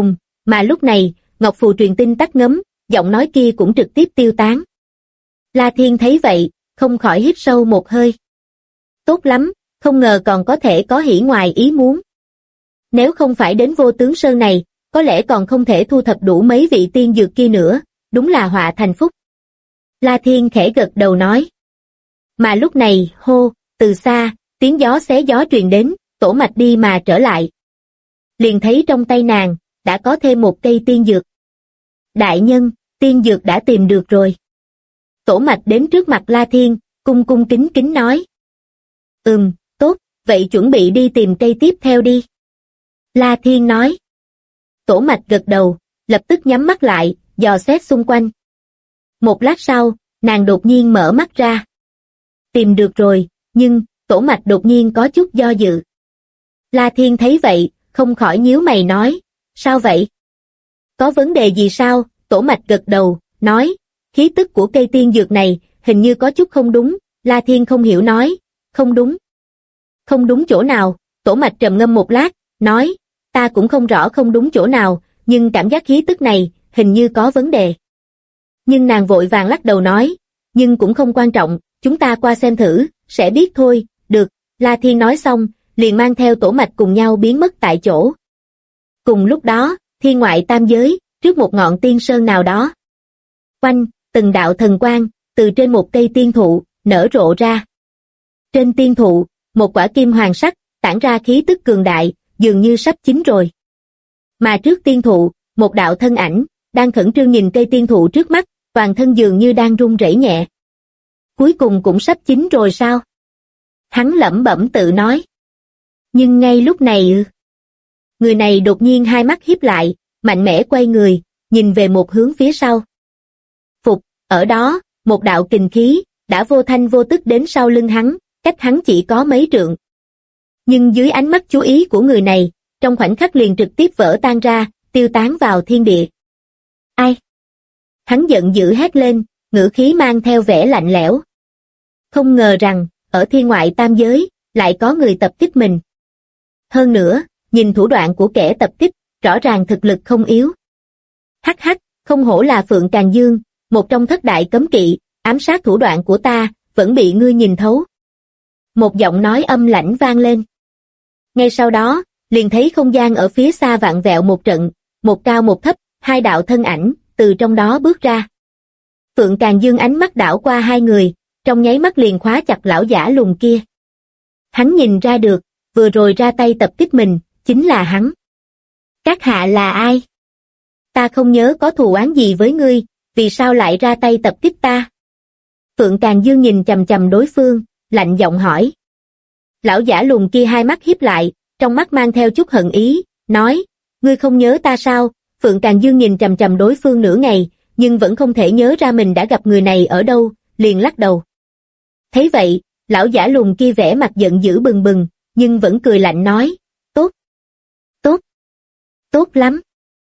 mà lúc này, ngọc phù truyền tinh tắt ngấm, giọng nói kia cũng trực tiếp tiêu tán. La Thiên thấy vậy, không khỏi hít sâu một hơi. Tốt lắm, không ngờ còn có thể có hỉ ngoài ý muốn. Nếu không phải đến Vô Tướng Sơn này, có lẽ còn không thể thu thập đủ mấy vị tiên dược kia nữa, đúng là họa thành phúc. La Thiên khẽ gật đầu nói. Mà lúc này, từ xa, tiếng gió xé gió truyền đến, Tổ Mạch đi mà trở lại. Liền thấy trong tay nàng, đã có thêm một cây tiên dược. Đại nhân, tiên dược đã tìm được rồi. Tổ Mạch đến trước mặt La Thiên, cung kính kính nói. Tốt, vậy chuẩn bị đi tìm cây tiếp theo đi. La Thiên nói. Tổ Mạch gật đầu, lập tức nhắm mắt lại, dò xét xung quanh. Một lát sau, nàng đột nhiên mở mắt ra. Tìm được rồi, nhưng, Tổ Mạch đột nhiên có chút do dự. La Thiên thấy vậy, không khỏi nhíu mày nói, sao vậy? Có vấn đề gì sao? Tổ Mạch gật đầu, nói, khí tức của cây tiên dược này, hình như có chút không đúng. La Thiên không hiểu nói, không đúng. Không đúng chỗ nào? Tổ Mạch trầm ngâm một lát, nói, ta cũng không rõ không đúng chỗ nào, nhưng cảm giác khí tức này, hình như có vấn đề. Nhưng nàng vội vàng lắc đầu nói, nhưng cũng không quan trọng, chúng ta qua xem thử, sẽ biết thôi, được. La Thiên nói xong, liền mang theo Tổ Mạch cùng nhau biến mất tại chỗ. Cùng lúc đó, thiên ngoại tam giới, trước một ngọn tiên sơn nào đó. Quanh, từng đạo thần quang, từ trên một cây tiên thụ, nở rộ ra. Trên tiên thụ, một quả kim hoàng sắc, tản ra khí tức cường đại, dường như sắp chín rồi. Mà trước tiên thụ, một đạo thân ảnh, đang khẩn trương nhìn cây tiên thụ trước mắt, toàn thân dường như đang run rẩy nhẹ. Cuối cùng cũng sắp chín rồi sao? Hắn lẩm bẩm tự nói. Nhưng ngay lúc này người này đột nhiên hai mắt híp lại, mạnh mẽ quay người, nhìn về một hướng phía sau. Phục, ở đó, một đạo kình khí, đã vô thanh vô tức đến sau lưng hắn, cách hắn chỉ có mấy trượng. Nhưng dưới ánh mắt chú ý của người này, trong khoảnh khắc liền trực tiếp vỡ tan ra, tiêu tán vào thiên địa. Ai? Hắn giận dữ hét lên, ngữ khí mang theo vẻ lạnh lẽo. Không ngờ rằng, ở thiên ngoại tam giới, lại có người tập kích mình. Hơn nữa, nhìn thủ đoạn của kẻ tập kích, rõ ràng thực lực không yếu. Hắc hắc, không hổ là Phượng Càn Dương, một trong thất đại cấm kỵ, ám sát thủ đoạn của ta, vẫn bị ngươi nhìn thấu. Một giọng nói âm lãnh vang lên. Ngay sau đó, liền thấy không gian ở phía xa vặn vẹo một trận, một cao một thấp, hai đạo thân ảnh, từ trong đó bước ra. Phượng Càn Dương ánh mắt đảo qua hai người, trong nháy mắt liền khóa chặt lão giả lùn kia. Hắn nhìn ra được, vừa rồi ra tay tập kích mình, chính là hắn. Các hạ là ai? Ta không nhớ có thù oán gì với ngươi, vì sao lại ra tay tập kích ta? Phượng Càn Dương nhìn chằm chằm đối phương, lạnh giọng hỏi. Lão giả lùn kia hai mắt híp lại, trong mắt mang theo chút hận ý, nói, ngươi không nhớ ta sao? Phượng Càn Dương nhìn chằm chằm đối phương nửa ngày, nhưng vẫn không thể nhớ ra mình đã gặp người này ở đâu, liền lắc đầu. Thấy vậy, lão giả lùn kia vẻ mặt giận dữ bừng bừng, nhưng vẫn cười lạnh nói, tốt, tốt, tốt lắm.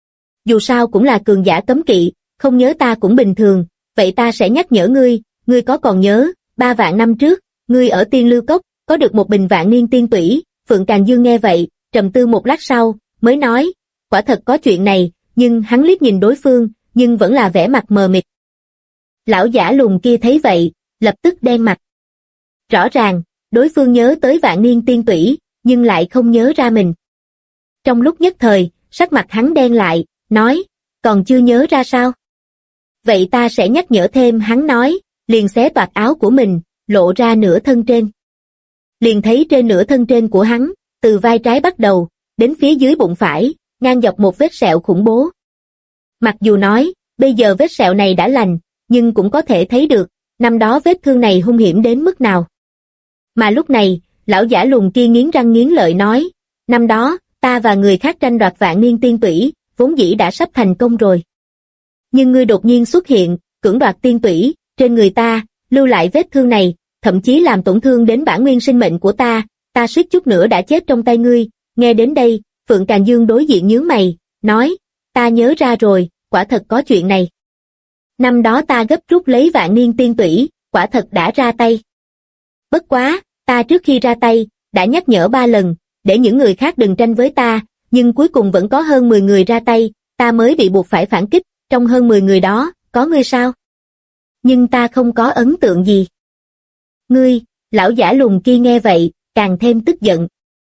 Dù sao cũng là cường giả cấm kỵ, không nhớ ta cũng bình thường, vậy ta sẽ nhắc nhở ngươi, ngươi có còn nhớ, 3 vạn năm trước, ngươi ở Tiên Lưu Cốc, có được một bình vạn niên tiên tủy. Phượng Càn Dương nghe vậy, trầm tư một lát sau, mới nói, quả thật có chuyện này, nhưng hắn liếc nhìn đối phương, nhưng vẫn là vẻ mặt mờ mịt. Lão giả lùn kia thấy vậy, lập tức đen mặt. Rõ ràng, đối phương nhớ tới vạn niên tiên tủy, nhưng lại không nhớ ra mình. Trong lúc nhất thời, sắc mặt hắn đen lại, nói, còn chưa nhớ ra sao? Vậy ta sẽ nhắc nhở thêm. Hắn nói, liền xé toạc áo của mình, lộ ra nửa thân trên. Liền thấy trên nửa thân trên của hắn, từ vai trái bắt đầu, đến phía dưới bụng phải, ngang dọc một vết sẹo khủng bố. Mặc dù nói, bây giờ vết sẹo này đã lành, nhưng cũng có thể thấy được, năm đó vết thương này hung hiểm đến mức nào. Mà lúc này, lão giả lùn kia nghiến răng nghiến lợi nói, năm đó, ta và người khác tranh đoạt vạn niên tiên tủy, vốn dĩ đã sắp thành công rồi. Nhưng ngươi đột nhiên xuất hiện, cưỡng đoạt tiên tủy, trên người ta, lưu lại vết thương này, thậm chí làm tổn thương đến bản nguyên sinh mệnh của ta suýt chút nữa đã chết trong tay ngươi. Nghe đến đây, Phượng Càn Dương đối diện nhướng mày, nói, ta nhớ ra rồi, quả thật có chuyện này. Năm đó ta gấp rút lấy vạn niên tiên tủy, quả thật đã ra tay. Bất quá, ta trước khi ra tay, đã nhắc nhở 3 lần, để những người khác đừng tranh với ta, nhưng cuối cùng vẫn có hơn 10 người ra tay, ta mới bị buộc phải phản kích, trong hơn 10 người đó, có ngươi sao? Nhưng ta không có ấn tượng gì. Ngươi, lão giả lùn kia nghe vậy, càng thêm tức giận.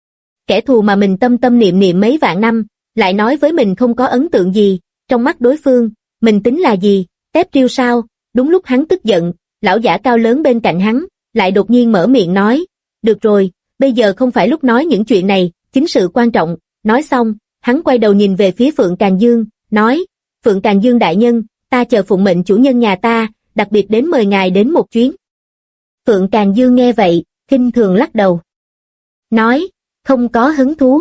Kẻ thù mà mình tâm tâm niệm niệm mấy vạn năm, lại nói với mình không có ấn tượng gì, trong mắt đối phương, mình tính là gì, tép riêu sao? Đúng lúc hắn tức giận, lão giả cao lớn bên cạnh hắn, lại đột nhiên mở miệng nói, được rồi, bây giờ không phải lúc nói những chuyện này, chính sự quan trọng. Nói xong, hắn quay đầu nhìn về phía Phượng Càn Dương, nói, Phượng Càn Dương đại nhân, ta chờ phụng mệnh chủ nhân nhà ta, đặc biệt đến mời ngài đến một chuyến. Phượng Càn Dương nghe vậy, khinh thường lắc đầu. Nói, không có hứng thú.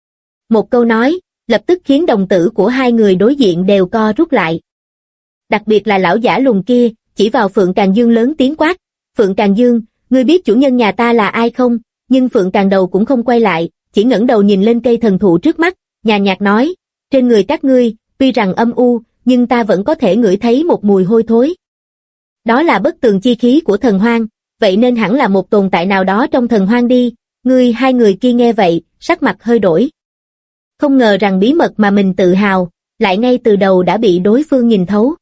Một câu nói, lập tức khiến đồng tử của hai người đối diện đều co rút lại. Đặc biệt là lão giả lùn kia, chỉ vào Phượng Càn Dương lớn tiếng quát, Phượng Càn Dương, ngươi biết chủ nhân nhà ta là ai không? Nhưng Phượng Càn đầu cũng không quay lại, chỉ ngẩng đầu nhìn lên cây thần thụ trước mắt, nhàn nhạt nói, trên người các ngươi, tuy rằng âm u, nhưng ta vẫn có thể ngửi thấy một mùi hôi thối. Đó là bất tường chi khí của thần hoang, vậy nên hẳn là một tồn tại nào đó trong thần hoang đi. Hai người kia nghe vậy, sắc mặt hơi đổi. Không ngờ rằng bí mật mà mình tự hào, lại ngay từ đầu đã bị đối phương nhìn thấu.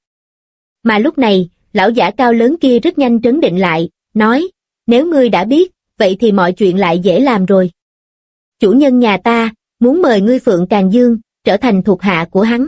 Mà lúc này, lão giả cao lớn kia rất nhanh trấn định lại, nói, nếu ngươi đã biết, vậy thì mọi chuyện lại dễ làm rồi. Chủ nhân nhà ta, muốn mời ngươi Phượng Càn Dương, trở thành thuộc hạ của hắn.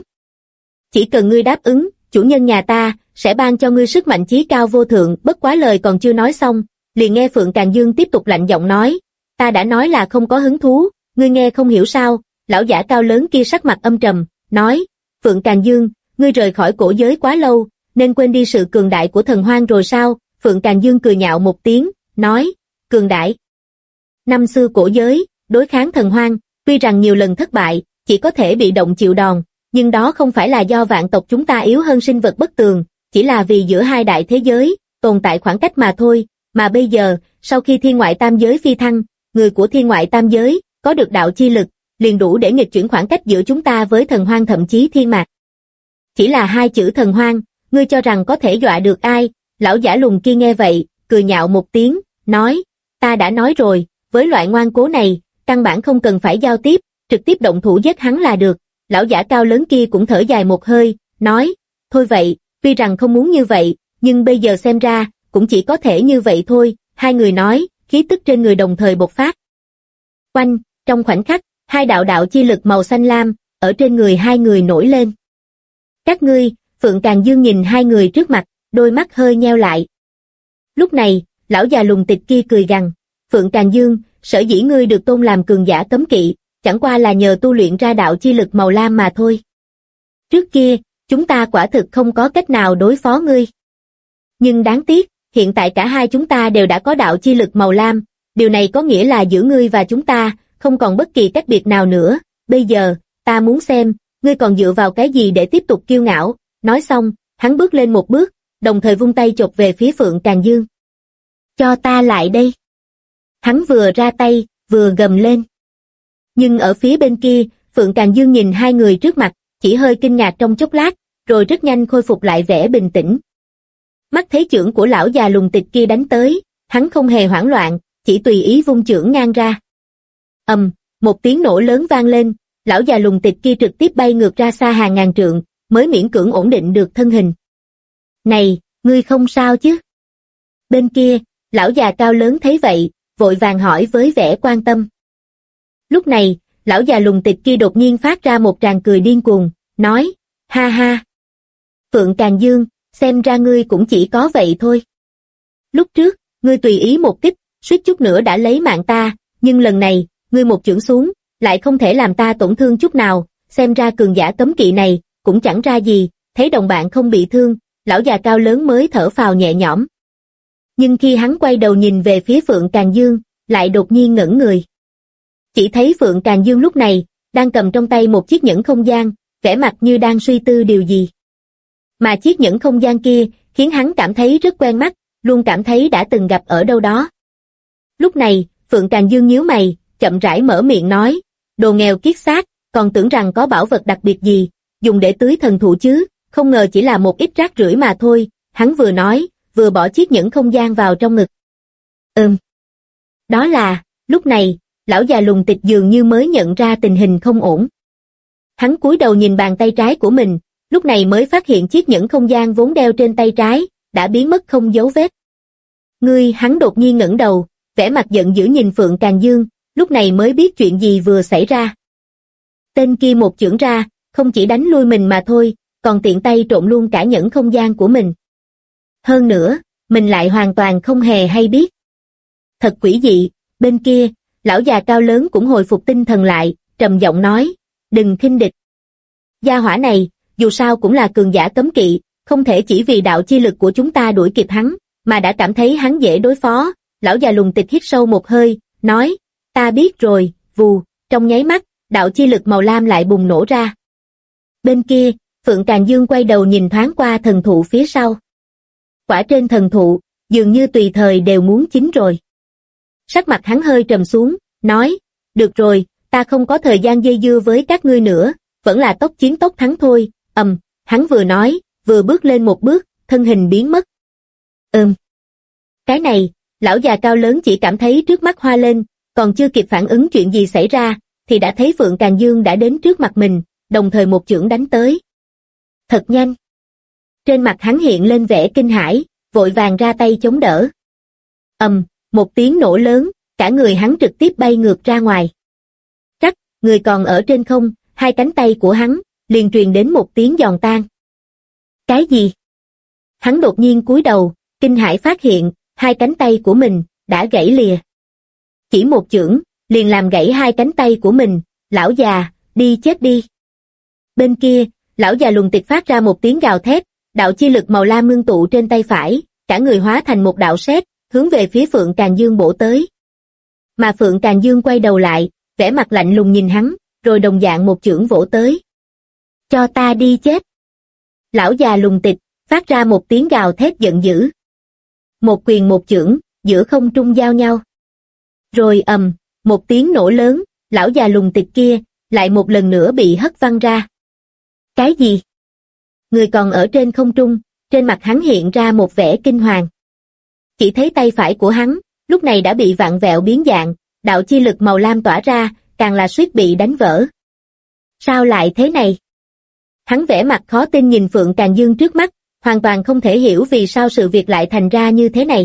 Chỉ cần ngươi đáp ứng, chủ nhân nhà ta, sẽ ban cho ngươi sức mạnh chí cao vô thượng. Bất quá lời còn chưa nói xong, liền nghe Phượng Càn Dương tiếp tục lạnh giọng nói, ta đã nói là không có hứng thú, ngươi nghe không hiểu sao? Lão giả cao lớn kia sắc mặt âm trầm, nói, Phượng Càn Dương, ngươi rời khỏi cổ giới quá lâu, nên quên đi sự cường đại của thần hoang rồi sao? Phượng Càn Dương cười nhạo một tiếng, nói, cường đại. Năm xưa cổ giới, đối kháng thần hoang, tuy rằng nhiều lần thất bại, chỉ có thể bị động chịu đòn, nhưng đó không phải là do vạn tộc chúng ta yếu hơn sinh vật bất tường, chỉ là vì giữa hai đại thế giới, tồn tại khoảng cách mà thôi, mà bây giờ, sau khi thiên ngoại tam giới phi thăng, người của thiên ngoại tam giới, có được đạo chi lực, liền đủ để nghịch chuyển khoảng cách giữa chúng ta với thần hoang thậm chí thiên mạc. Chỉ là hai chữ thần hoang, ngươi cho rằng có thể dọa được ai? Lão giả lùn kia nghe vậy, cười nhạo một tiếng, nói, ta đã nói rồi, với loại ngoan cố này, căn bản không cần phải giao tiếp, trực tiếp động thủ giết hắn là được. Lão giả cao lớn kia cũng thở dài một hơi, nói, thôi vậy, tuy rằng không muốn như vậy, nhưng bây giờ xem ra, cũng chỉ có thể như vậy thôi. Hai người nói, khí tức trên người đồng thời bộc phát. Oanh, trong khoảnh khắc, hai đạo chi lực màu xanh lam, ở trên người hai người nổi lên. Các ngươi, Phượng Càn Dương nhìn hai người trước mặt, đôi mắt hơi nheo lại. Lúc này, lão già lùn tịch kia cười gằn, Phượng Càn Dương, sở dĩ ngươi được tôn làm cường giả cấm kỵ, chẳng qua là nhờ tu luyện ra đạo chi lực màu lam mà thôi. Trước kia, chúng ta quả thực không có cách nào đối phó ngươi. Nhưng đáng tiếc, hiện tại cả hai chúng ta đều đã có đạo chi lực màu lam, điều này có nghĩa là giữa ngươi và chúng ta, không còn bất kỳ cách biệt nào nữa. Bây giờ, ta muốn xem, ngươi còn dựa vào cái gì để tiếp tục kiêu ngạo. Nói xong, hắn bước lên một bước, đồng thời vung tay chộp về phía Phượng Càn Dương. Cho ta lại đây. Hắn vừa ra tay, vừa gầm lên. Nhưng ở phía bên kia, Phượng Càn Dương nhìn hai người trước mặt, chỉ hơi kinh ngạc trong chốc lát, rồi rất nhanh khôi phục lại vẻ bình tĩnh. Mắt thấy chưởng của lão già lùn tịch kia đánh tới, hắn không hề hoảng loạn, chỉ tùy ý vung chưởng ngang ra. Một tiếng nổ lớn vang lên, lão già lùn tịch kia trực tiếp bay ngược ra xa hàng ngàn trượng, mới miễn cưỡng ổn định được thân hình. Này, ngươi không sao chứ? Bên kia, lão già cao lớn thấy vậy, vội vàng hỏi với vẻ quan tâm. Lúc này, lão già lùn tịch kia đột nhiên phát ra một tràng cười điên cuồng, nói, ha ha. Phượng Càn Dương, xem ra ngươi cũng chỉ có vậy thôi. Lúc trước, ngươi tùy ý một kích, suýt chút nữa đã lấy mạng ta, nhưng lần này, ngươi một chưởng xuống, lại không thể làm ta tổn thương chút nào, xem ra cường giả cấm kỵ này, cũng chẳng ra gì. Thấy đồng bạn không bị thương, lão già cao lớn mới thở phào nhẹ nhõm. Nhưng khi hắn quay đầu nhìn về phía Phượng Càn Dương, lại đột nhiên ngẩn người. Chỉ thấy Phượng Càn Dương lúc này, đang cầm trong tay một chiếc nhẫn không gian, vẻ mặt như đang suy tư điều gì. Mà chiếc nhẫn không gian kia, khiến hắn cảm thấy rất quen mắt, luôn cảm thấy đã từng gặp ở đâu đó. Lúc này, Phượng Càn Dương nhíu mày, chậm rãi mở miệng nói, đồ nghèo kiết xác, còn tưởng rằng có bảo vật đặc biệt gì, dùng để tưới thần thụ chứ, không ngờ chỉ là một ít rác rưởi mà thôi. Hắn vừa nói, vừa bỏ chiếc nhẫn không gian vào trong ngực. Đó là, lúc này, lão già lùn tịch dường như mới nhận ra tình hình không ổn. Hắn cúi đầu nhìn bàn tay trái của mình, lúc này mới phát hiện chiếc nhẫn không gian vốn đeo trên tay trái, đã biến mất không dấu vết. Hắn đột nhiên ngẩng đầu, vẻ mặt giận dữ nhìn Phượng Càn Dương, lúc này mới biết chuyện gì vừa xảy ra. Tên kia một chưởng ra, không chỉ đánh lui mình mà thôi, còn tiện tay trộn luôn cả nhẫn không gian của mình. Hơn nữa, mình lại hoàn toàn không hề hay biết. Thật quỷ dị. Bên kia, lão già cao lớn cũng hồi phục tinh thần lại, trầm giọng nói, đừng khinh địch. Gia hỏa này, dù sao cũng là cường giả cấm kỵ, không thể chỉ vì đạo chi lực của chúng ta đuổi kịp hắn, mà đã cảm thấy hắn dễ đối phó. Lão già lùn tịch hít sâu một hơi, nói, ta biết rồi. Vù, trong nháy mắt, đạo chi lực màu lam lại bùng nổ ra. Bên kia, Phượng Càn Dương quay đầu nhìn thoáng qua thần thụ phía sau. Quả trên thần thụ, dường như tùy thời đều muốn chín rồi. Sắc mặt hắn hơi trầm xuống, nói, được rồi, ta không có thời gian dây dưa với các ngươi nữa, vẫn là tốc chiến tốc thắng thôi. Hắn vừa nói, vừa bước lên một bước, thân hình biến mất. Cái này, lão già cao lớn chỉ cảm thấy trước mắt hoa lên, còn chưa kịp phản ứng chuyện gì xảy ra, thì đã thấy Phượng Càn Dương đã đến trước mặt mình, đồng thời một chưởng đánh tới. Thật nhanh. Trên mặt hắn hiện lên vẻ kinh hãi, vội vàng ra tay chống đỡ. Một tiếng nổ lớn, cả người hắn trực tiếp bay ngược ra ngoài. Rắc, người còn ở trên không, hai cánh tay của hắn liền truyền đến một tiếng giòn tan. Cái gì? Hắn đột nhiên cúi đầu, kinh hãi phát hiện, hai cánh tay của mình đã gãy lìa. Chỉ một chưởng, liền làm gãy hai cánh tay của mình, lão già, đi chết đi. Bên kia, lão già lùng tịch phát ra một tiếng gào thét, đạo chi lực màu lam ngưng tụ trên tay phải, cả người hóa thành một đạo sét, hướng về phía Phượng Càn Dương bổ tới. Mà Phượng Càn Dương quay đầu lại, vẻ mặt lạnh lùng nhìn hắn, rồi đồng dạng một chưởng vỗ tới. Cho ta đi chết. Lão già lùng tịch, phát ra một tiếng gào thét giận dữ. Một quyền một chưởng, giữa không trung giao nhau. Rồi một tiếng nổ lớn, lão già lùng tịch kia, lại một lần nữa bị hất văng ra. Cái gì? Người còn ở trên không trung, trên mặt hắn hiện ra một vẻ kinh hoàng. Chỉ thấy tay phải của hắn, lúc này đã bị vặn vẹo biến dạng, đạo chi lực màu lam tỏa ra, càng là suýt bị đánh vỡ. Sao lại thế này? Hắn vẻ mặt khó tin nhìn Phượng Càn Dương trước mắt, hoàn toàn không thể hiểu vì sao sự việc lại thành ra như thế này.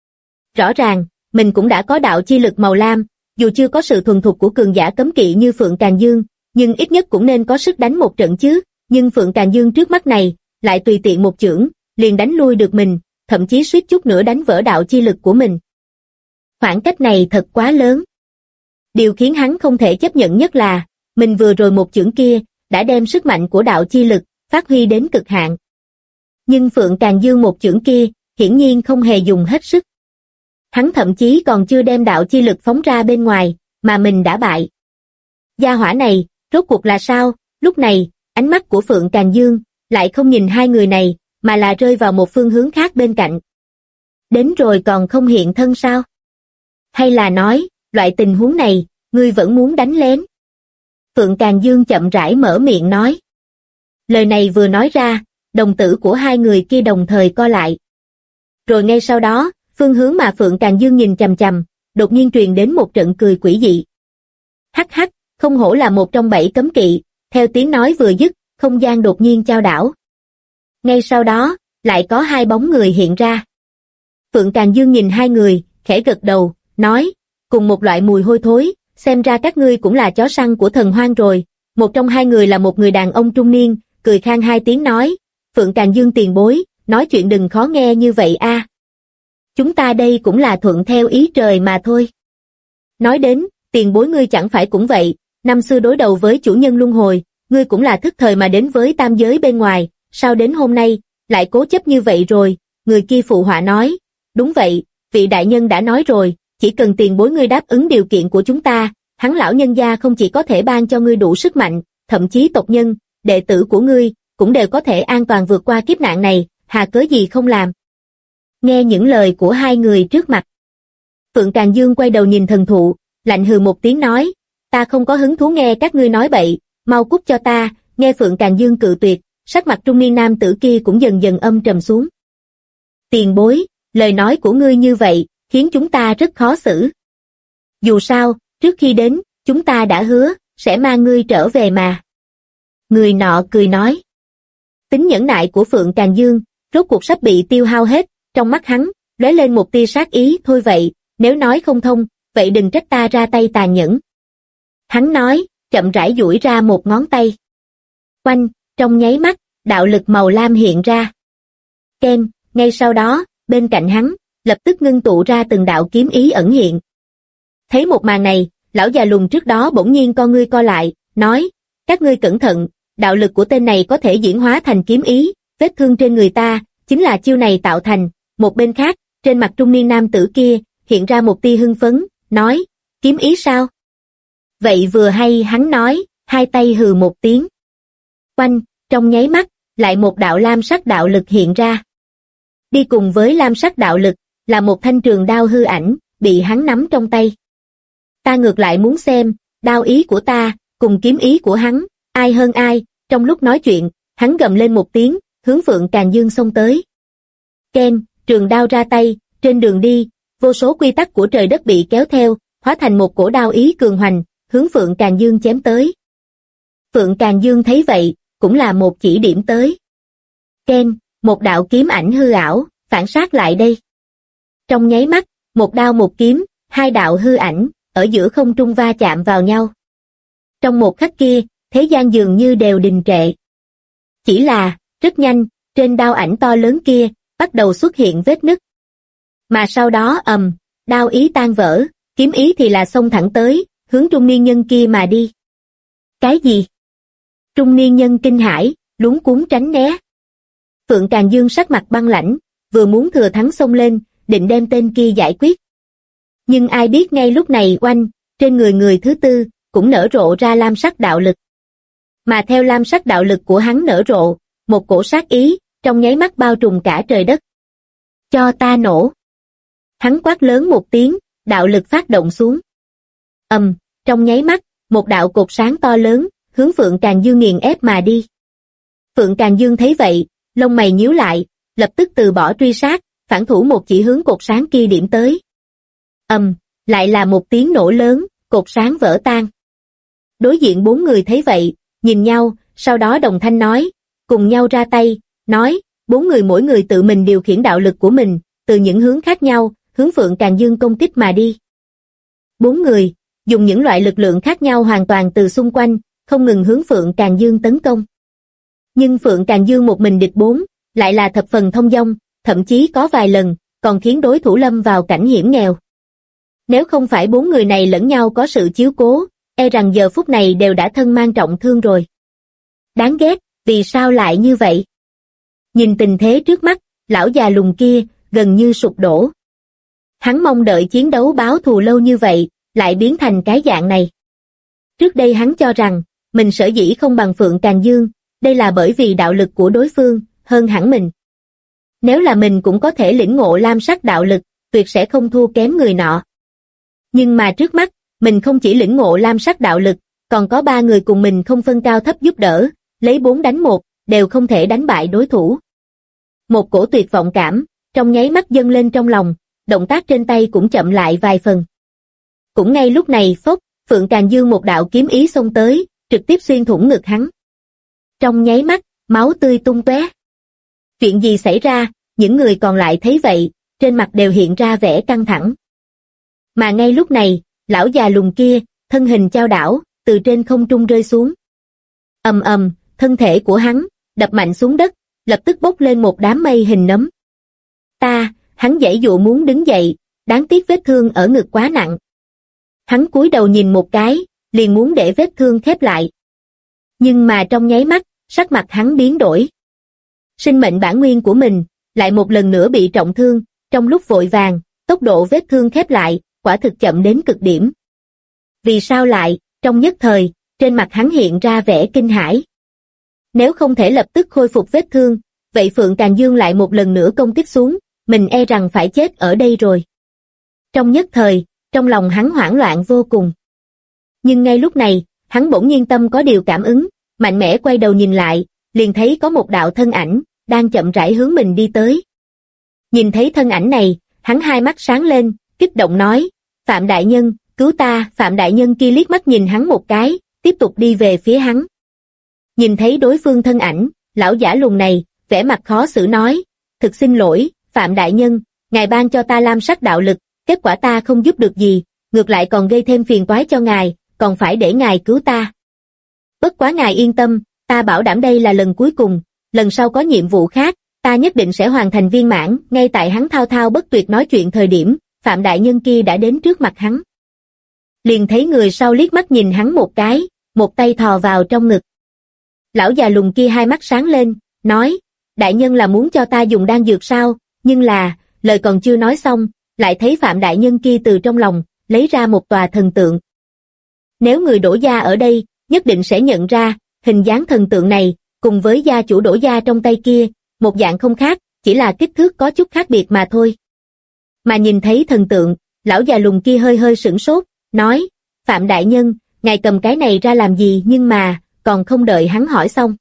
Rõ ràng, mình cũng đã có đạo chi lực màu lam, dù chưa có sự thuần thục của cường giả cấm kỵ như Phượng Càn Dương, nhưng ít nhất cũng nên có sức đánh một trận chứ, nhưng Phượng Càn Dương trước mắt này, lại tùy tiện một chưởng, liền đánh lui được mình, thậm chí suýt chút nữa đánh vỡ đạo chi lực của mình. Khoảng cách này thật quá lớn. Điều khiến hắn không thể chấp nhận nhất là, mình vừa rồi một chưởng kia, đã đem sức mạnh của đạo chi lực, phát huy đến cực hạn. Nhưng Phượng Càn Dương một chưởng kia, hiển nhiên không hề dùng hết sức. Hắn thậm chí còn chưa đem đạo chi lực phóng ra bên ngoài, mà mình đã bại. Gia hỏa này, rốt cuộc là sao? Lúc này, ánh mắt của Phượng Càn Dương, lại không nhìn hai người này, mà là rơi vào một phương hướng khác bên cạnh. Đến rồi còn không hiện thân sao? Hay là nói, loại tình huống này, ngươi vẫn muốn đánh lén? Phượng Càn Dương chậm rãi mở miệng nói. Lời này vừa nói ra, đồng tử của hai người kia đồng thời co lại. Rồi ngay sau đó, phương hướng mà Phượng Càn Dương nhìn chằm chằm, đột nhiên truyền đến một trận cười quỷ dị. Hắc hắc, không hổ là một trong 7 cấm kỵ, theo tiếng nói vừa dứt, không gian đột nhiên chao đảo. Ngay sau đó, lại có hai bóng người hiện ra. Phượng Càn Dương nhìn hai người, khẽ gật đầu, nói, cùng một loại mùi hôi thối, xem ra các ngươi cũng là chó săn của thần hoang rồi. Một trong hai người là một người đàn ông trung niên, cười khang hai tiếng nói, Phượng Càn Dương tiền bối, nói chuyện đừng khó nghe như vậy a. Chúng ta đây cũng là thuận theo ý trời mà thôi. Nói đến, tiền bối ngươi chẳng phải cũng vậy, năm xưa đối đầu với chủ nhân luân hồi, ngươi cũng là thức thời mà đến với tam giới bên ngoài, sao đến hôm nay, lại cố chấp như vậy rồi, người kia phụ họa nói, đúng vậy, vị đại nhân đã nói rồi, chỉ cần tiền bối ngươi đáp ứng điều kiện của chúng ta, hắn lão nhân gia không chỉ có thể ban cho ngươi đủ sức mạnh, thậm chí tộc nhân, đệ tử của ngươi, cũng đều có thể an toàn vượt qua kiếp nạn này, hà cớ gì không làm. Nghe những lời của hai người trước mặt. Phượng Càn Dương quay đầu nhìn thần thụ, lạnh hừ một tiếng nói, ta không có hứng thú nghe các ngươi nói bậy, mau cút cho ta. Nghe Phượng Càn Dương cự tuyệt, sắc mặt trung niên nam tử kia cũng dần dần âm trầm xuống. Tiền bối, lời nói của ngươi như vậy, khiến chúng ta rất khó xử. Dù sao, trước khi đến, chúng ta đã hứa, sẽ mang ngươi trở về mà. Người nọ cười nói. Tính nhẫn nại của Phượng Càn Dương, rốt cuộc sắp bị tiêu hao hết, trong mắt hắn, lóe lên một tia sát ý, thôi vậy, nếu nói không thông, vậy đừng trách ta ra tay tàn nhẫn. Hắn nói, chậm rãi duỗi ra một ngón tay. Oanh, trong nháy mắt, đạo lực màu lam hiện ra. Ken, ngay sau đó, bên cạnh hắn, lập tức ngưng tụ ra từng đạo kiếm ý ẩn hiện. Thấy một màn này, lão già lùn trước đó bỗng nhiên con ngươi co lại, nói, các ngươi cẩn thận, đạo lực của tên này có thể diễn hóa thành kiếm ý, vết thương trên người ta, chính là chiêu này tạo thành. Một bên khác, trên mặt trung niên nam tử kia, hiện ra một tia hưng phấn, nói, kiếm ý sao? Vậy vừa hay hắn nói, hai tay hừ một tiếng. Oanh, trong nháy mắt, lại một đạo lam sắc đạo lực hiện ra. Đi cùng với lam sắc đạo lực, là một thanh trường đao hư ảnh, bị hắn nắm trong tay. Ta ngược lại muốn xem, đao ý của ta, cùng kiếm ý của hắn, ai hơn ai. Trong lúc nói chuyện, hắn gầm lên một tiếng, hướng Phượng Càn Dương xông tới. Ken, trường đao ra tay, trên đường đi, vô số quy tắc của trời đất bị kéo theo, hóa thành một cổ đao ý cường hoành, hướng Phượng Càn Dương chém tới. Phượng Càn Dương thấy vậy, cũng là một chỉ điểm tới. Ken, một đạo kiếm ảnh hư ảo, phản sát lại đây. Trong nháy mắt, một đao một kiếm, hai đạo hư ảnh, ở giữa không trung va chạm vào nhau. Trong một khắc kia, thế gian dường như đều đình trệ. Chỉ là, rất nhanh, trên đao ảnh to lớn kia, bắt đầu xuất hiện vết nứt. Mà sau đó đao ý tan vỡ, kiếm ý thì là xông thẳng tới, hướng trung niên nhân kia mà đi. Cái gì? Trung niên nhân kinh hãi, luống cuống tránh né. Phượng Càn Dương sắc mặt băng lãnh, vừa muốn thừa thắng xông lên, định đem tên kia giải quyết. Nhưng ai biết ngay lúc này oanh, trên người người thứ tư, cũng nở rộ ra lam sắc đạo lực. Mà theo lam sắc đạo lực của hắn nở rộ, một cổ sát ý, trong nháy mắt bao trùm cả trời đất. Cho ta nổ. Hắn quát lớn một tiếng, đạo lực phát động xuống. Trong nháy mắt, một đạo cột sáng to lớn, hướng Phượng Càn Dương nghiền ép mà đi. Phượng Càn Dương thấy vậy, lông mày nhíu lại, lập tức từ bỏ truy sát, phản thủ một chỉ hướng cột sáng kia điểm tới. Lại là một tiếng nổ lớn, cột sáng vỡ tan. Đối diện bốn người thấy vậy, nhìn nhau, sau đó đồng thanh nói, cùng nhau ra tay, nói, bốn người mỗi người tự mình điều khiển đạo lực của mình, từ những hướng khác nhau, hướng Phượng Càn Dương công kích mà đi. Bốn người, dùng những loại lực lượng khác nhau hoàn toàn từ xung quanh, không ngừng hướng Phượng Càn Dương tấn công. Nhưng Phượng Càn Dương một mình địch bốn, lại là thập phần thông dong, thậm chí có vài lần, còn khiến đối thủ lâm vào cảnh hiểm nghèo. Nếu không phải bốn người này lẫn nhau có sự chiếu cố, e rằng giờ phút này đều đã thân mang trọng thương rồi. Đáng ghét, vì sao lại như vậy? Nhìn tình thế trước mắt, lão già lùn kia, gần như sụp đổ. Hắn mong đợi chiến đấu báo thù lâu như vậy, lại biến thành cái dạng này. Trước đây hắn cho rằng, mình sở dĩ không bằng Phượng Càn Dương, đây là bởi vì đạo lực của đối phương, hơn hẳn mình. Nếu là mình cũng có thể lĩnh ngộ lam sắc đạo lực, tuyệt sẽ không thua kém người nọ. Nhưng mà trước mắt, mình không chỉ lĩnh ngộ lam sắc đạo lực, còn có ba người cùng mình không phân cao thấp giúp đỡ, lấy 4 đánh 1, đều không thể đánh bại đối thủ. Một cổ tuyệt vọng cảm, trong nháy mắt dâng lên trong lòng, động tác trên tay cũng chậm lại vài phần. Cũng ngay lúc này phốc, Phượng Càn Dương một đạo kiếm ý xông tới, trực tiếp xuyên thủng ngực hắn. Trong nháy mắt, máu tươi tung tóe. Chuyện gì xảy ra, những người còn lại thấy vậy, trên mặt đều hiện ra vẻ căng thẳng. Mà ngay lúc này, lão già lùn kia, thân hình chao đảo, từ trên không trung rơi xuống. Thân thể của hắn, đập mạnh xuống đất, lập tức bốc lên một đám mây hình nấm. Hắn giãy dụa muốn đứng dậy, đáng tiếc vết thương ở ngực quá nặng. Hắn cúi đầu nhìn một cái, liền muốn để vết thương khép lại. Nhưng mà trong nháy mắt, sắc mặt hắn biến đổi. Sinh mệnh bản nguyên của mình, lại một lần nữa bị trọng thương, trong lúc vội vàng, tốc độ vết thương khép lại, quả thực chậm đến cực điểm. Vì sao lại, trong nhất thời, trên mặt hắn hiện ra vẻ kinh hãi. Nếu không thể lập tức khôi phục vết thương, vậy Phượng Càn Dương lại một lần nữa công kích xuống, mình e rằng phải chết ở đây rồi. Trong nhất thời, trong lòng hắn hoảng loạn vô cùng. Nhưng ngay lúc này, hắn bỗng nhiên tâm có điều cảm ứng, mạnh mẽ quay đầu nhìn lại, liền thấy có một đạo thân ảnh, đang chậm rãi hướng mình đi tới. Nhìn thấy thân ảnh này, hắn hai mắt sáng lên, kích động nói, Phạm Đại Nhân, cứu ta. Phạm Đại Nhân kia liếc mắt nhìn hắn một cái, tiếp tục đi về phía hắn. Nhìn thấy đối phương thân ảnh, lão giả lùn này, vẻ mặt khó xử nói, thực xin lỗi, Phạm Đại Nhân, ngài ban cho ta lam sắc đạo lực, kết quả ta không giúp được gì, ngược lại còn gây thêm phiền toái cho ngài, còn phải để ngài cứu ta. Bất quá ngài yên tâm, ta bảo đảm đây là lần cuối cùng, lần sau có nhiệm vụ khác, ta nhất định sẽ hoàn thành viên mãn. Ngay tại hắn thao thao bất tuyệt nói chuyện thời điểm, Phạm Đại Nhân kia đã đến trước mặt hắn. Liền thấy người sau liếc mắt nhìn hắn một cái, một tay thò vào trong ngực. Lão già lùn kia hai mắt sáng lên, nói, Đại Nhân là muốn cho ta dùng đan dược sao? Nhưng là, lời còn chưa nói xong, lại thấy Phạm Đại Nhân kia từ trong lòng, lấy ra một tòa thần tượng. Nếu người Đỗ gia ở đây, nhất định sẽ nhận ra, hình dáng thần tượng này, cùng với gia chủ Đỗ gia trong tay kia, một dạng không khác, chỉ là kích thước có chút khác biệt mà thôi. Mà nhìn thấy thần tượng, lão già lùn kia hơi hơi sửng sốt, nói, Phạm Đại Nhân, ngài cầm cái này ra làm gì? Nhưng mà, còn không đợi hắn hỏi xong.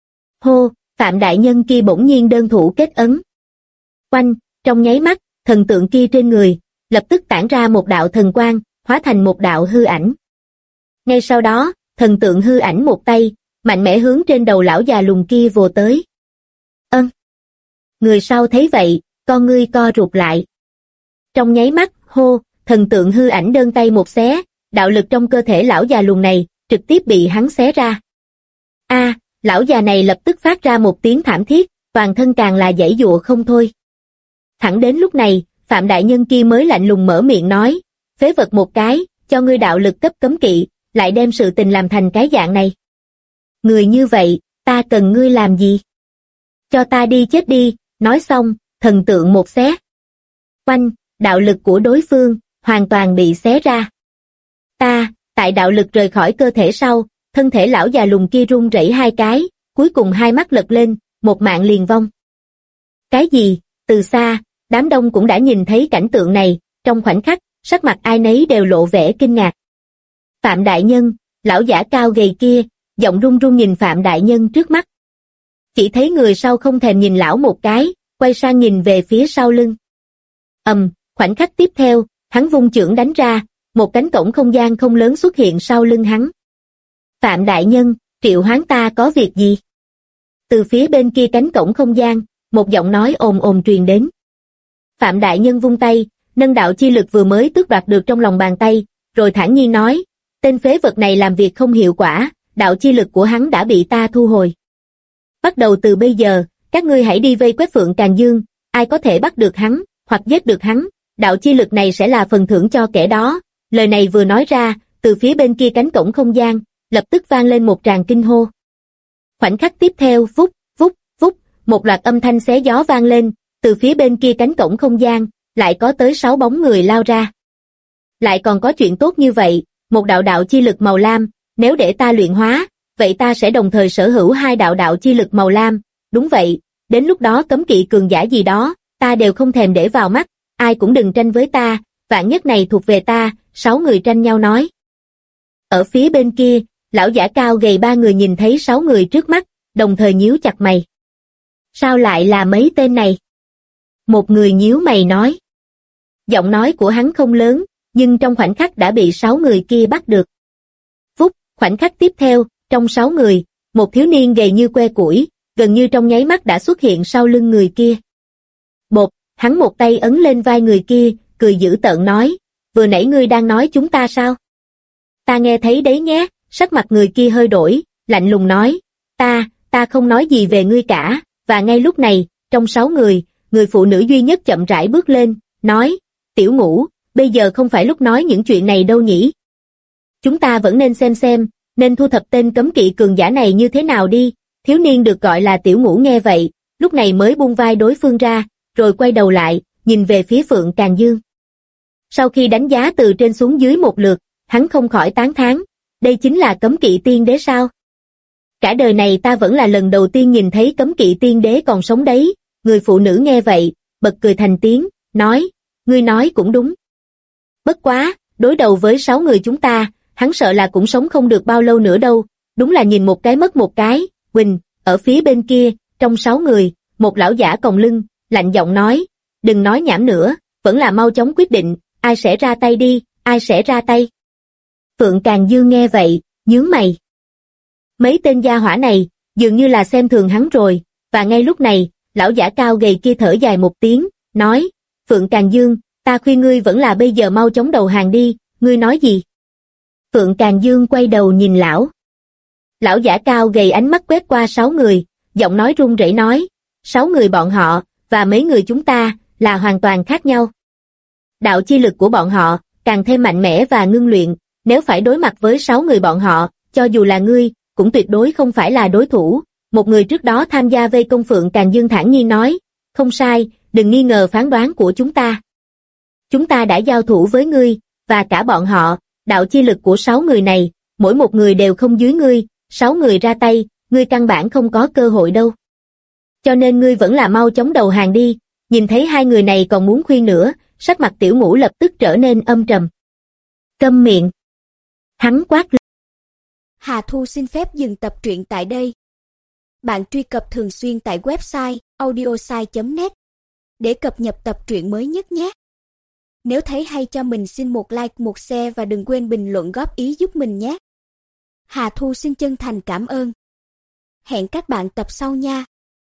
Hô, Phạm Đại Nhân kia bỗng nhiên đơn thủ kết ấn. Oanh, trong nháy mắt, thần tượng kia trên người, lập tức tản ra một đạo thần quang, hóa thành một đạo hư ảnh. Ngay sau đó, thần tượng hư ảnh một tay, mạnh mẽ hướng trên đầu lão già lùn kia vồ tới. Người sau thấy vậy, con ngươi co rụt lại. Trong nháy mắt, hô, thần tượng hư ảnh đơn tay một xé, đạo lực trong cơ thể lão già lùn này, trực tiếp bị hắn xé ra. Lão già này lập tức phát ra một tiếng thảm thiết, toàn thân càng là giãy giụa không thôi. Thẳng đến lúc này, Phạm đại nhân kia mới lạnh lùng mở miệng nói, phế vật một cái, cho ngươi đạo lực cấp cấm kỵ, lại đem sự tình làm thành cái dạng này. Người như vậy, ta cần ngươi làm gì? Cho ta đi chết đi, nói xong, thần tượng một xé. Oanh, đạo lực của đối phương, hoàn toàn bị xé ra. Tại đạo lực rời khỏi cơ thể sau, thân thể lão già lùn kia run rẩy hai cái, cuối cùng hai mắt lật lên, một mạng liền vong. Cái gì? Từ xa, đám đông cũng đã nhìn thấy cảnh tượng này, trong khoảnh khắc, sắc mặt ai nấy đều lộ vẻ kinh ngạc. Phạm đại nhân, lão giả cao gầy kia, giọng run run nhìn Phạm đại nhân trước mắt. Chỉ thấy người sau không thèm nhìn lão một cái, quay sang nhìn về phía sau lưng. Khoảnh khắc tiếp theo, hắn vung chưởng đánh ra, một cánh cổng không gian không lớn xuất hiện sau lưng hắn. Phạm đại nhân, triệu hoán ta có việc gì? Từ phía bên kia cánh cổng không gian, một giọng nói ồm ồm truyền đến. Phạm đại nhân vung tay, nâng đạo chi lực vừa mới tước đoạt được trong lòng bàn tay, rồi thản nhiên nói, tên phế vật này làm việc không hiệu quả, đạo chi lực của hắn đã bị ta thu hồi. Bắt đầu từ bây giờ, các ngươi hãy đi vây quét Phượng Càn Dương, ai có thể bắt được hắn, hoặc giết được hắn, đạo chi lực này sẽ là phần thưởng cho kẻ đó. Lời này vừa nói ra, từ phía bên kia cánh cổng không gian, lập tức vang lên một tràng kinh hô. Khoảnh khắc tiếp theo, vút, vút, vút, một loạt âm thanh xé gió vang lên, từ phía bên kia cánh cổng không gian, lại có tới 6 bóng người lao ra. Lại còn có chuyện tốt như vậy, một đạo chi lực màu lam, nếu để ta luyện hóa, vậy ta sẽ đồng thời sở hữu 2 đạo chi lực màu lam, đúng vậy, đến lúc đó cấm kỵ cường giả gì đó, ta đều không thèm để vào mắt, ai cũng đừng tranh với ta, vạn nhất này thuộc về ta, 6 người tranh nhau nói. Ở phía bên kia, lão giả cao gầy 3 người nhìn thấy 6 người trước mắt, đồng thời nhíu chặt mày. Sao lại là mấy tên này? Một người nhíu mày nói. Giọng nói của hắn không lớn, nhưng trong khoảnh khắc đã bị 6 người kia bắt được. Phút, khoảnh khắc tiếp theo, trong 6 người, một thiếu niên gầy như que củi, gần như trong nháy mắt đã xuất hiện sau lưng người kia. Bột, hắn một tay ấn lên vai người kia, cười dữ tợn nói, vừa nãy ngươi đang nói chúng ta sao? Ta nghe thấy đấy nhé, sắc mặt người kia hơi đổi, lạnh lùng nói, ta không nói gì về ngươi cả, và ngay lúc này, trong 6 người, người phụ nữ duy nhất chậm rãi bước lên, nói, Tiểu Ngũ, bây giờ không phải lúc nói những chuyện này đâu nhỉ? Chúng ta vẫn nên xem, nên thu thập tên cấm kỵ cường giả này như thế nào đi. Thiếu niên được gọi là Tiểu Ngũ nghe vậy, lúc này mới buông vai đối phương ra, rồi quay đầu lại, nhìn về phía Phượng Càn Dương. Sau khi đánh giá từ trên xuống dưới một lượt, hắn không khỏi tán thán, đây chính là cấm kỵ tiên đế sao? Cả đời này ta vẫn là lần đầu tiên nhìn thấy cấm kỵ tiên đế còn sống đấy. Người phụ nữ nghe vậy, bật cười thành tiếng, nói, ngươi nói cũng đúng. Bất quá, đối đầu với 6 người chúng ta, hắn sợ là cũng sống không được bao lâu nữa đâu, đúng là nhìn một cái mất một cái. Quỳnh, ở phía bên kia, trong 6 người, một lão giả còng lưng, lạnh giọng nói, đừng nói nhảm nữa, vẫn là mau chóng quyết định, ai sẽ ra tay đi, ai sẽ ra tay. Phượng Càn Dương nghe vậy, nhướng mày. Mấy tên gia hỏa này, dường như là xem thường hắn rồi, và ngay lúc này, lão giả cao gầy kia thở dài một tiếng, nói, Phượng Càn Dương, ta khuyên ngươi vẫn là bây giờ mau chóng đầu hàng đi, ngươi nói gì? Phượng Càn Dương quay đầu nhìn lão. Lão giả cao gầy ánh mắt quét qua 6 người, giọng nói run rẩy nói, 6 người bọn họ, và mấy người chúng ta, là hoàn toàn khác nhau. Đạo chi lực của bọn họ, càng thêm mạnh mẽ và ngưng luyện, nếu phải đối mặt với 6 người bọn họ, cho dù là ngươi, cũng tuyệt đối không phải là đối thủ. Một người trước đó tham gia vây công Phượng Càn Dương thản nhiên nói, không sai, đừng nghi ngờ phán đoán của chúng ta. Chúng ta đã giao thủ với ngươi, và cả bọn họ, đạo chi lực của 6 người này, mỗi một người đều không dưới ngươi, 6 người ra tay, ngươi căn bản không có cơ hội đâu. Cho nên ngươi vẫn là mau chóng đầu hàng đi. Nhìn thấy 2 người này còn muốn khuyên nữa, sắc mặt Tiểu Ngũ lập tức trở nên âm trầm. Câm miệng. Hắn quát lên. Hà Thu xin phép dừng tập truyện tại đây. Bạn truy cập thường xuyên tại website audiosai.net để cập nhật tập truyện mới nhất nhé. Nếu thấy hay cho mình xin một like, một share và đừng quên bình luận góp ý giúp mình nhé. Hà Thu xin chân thành cảm ơn. Hẹn các bạn tập sau nha.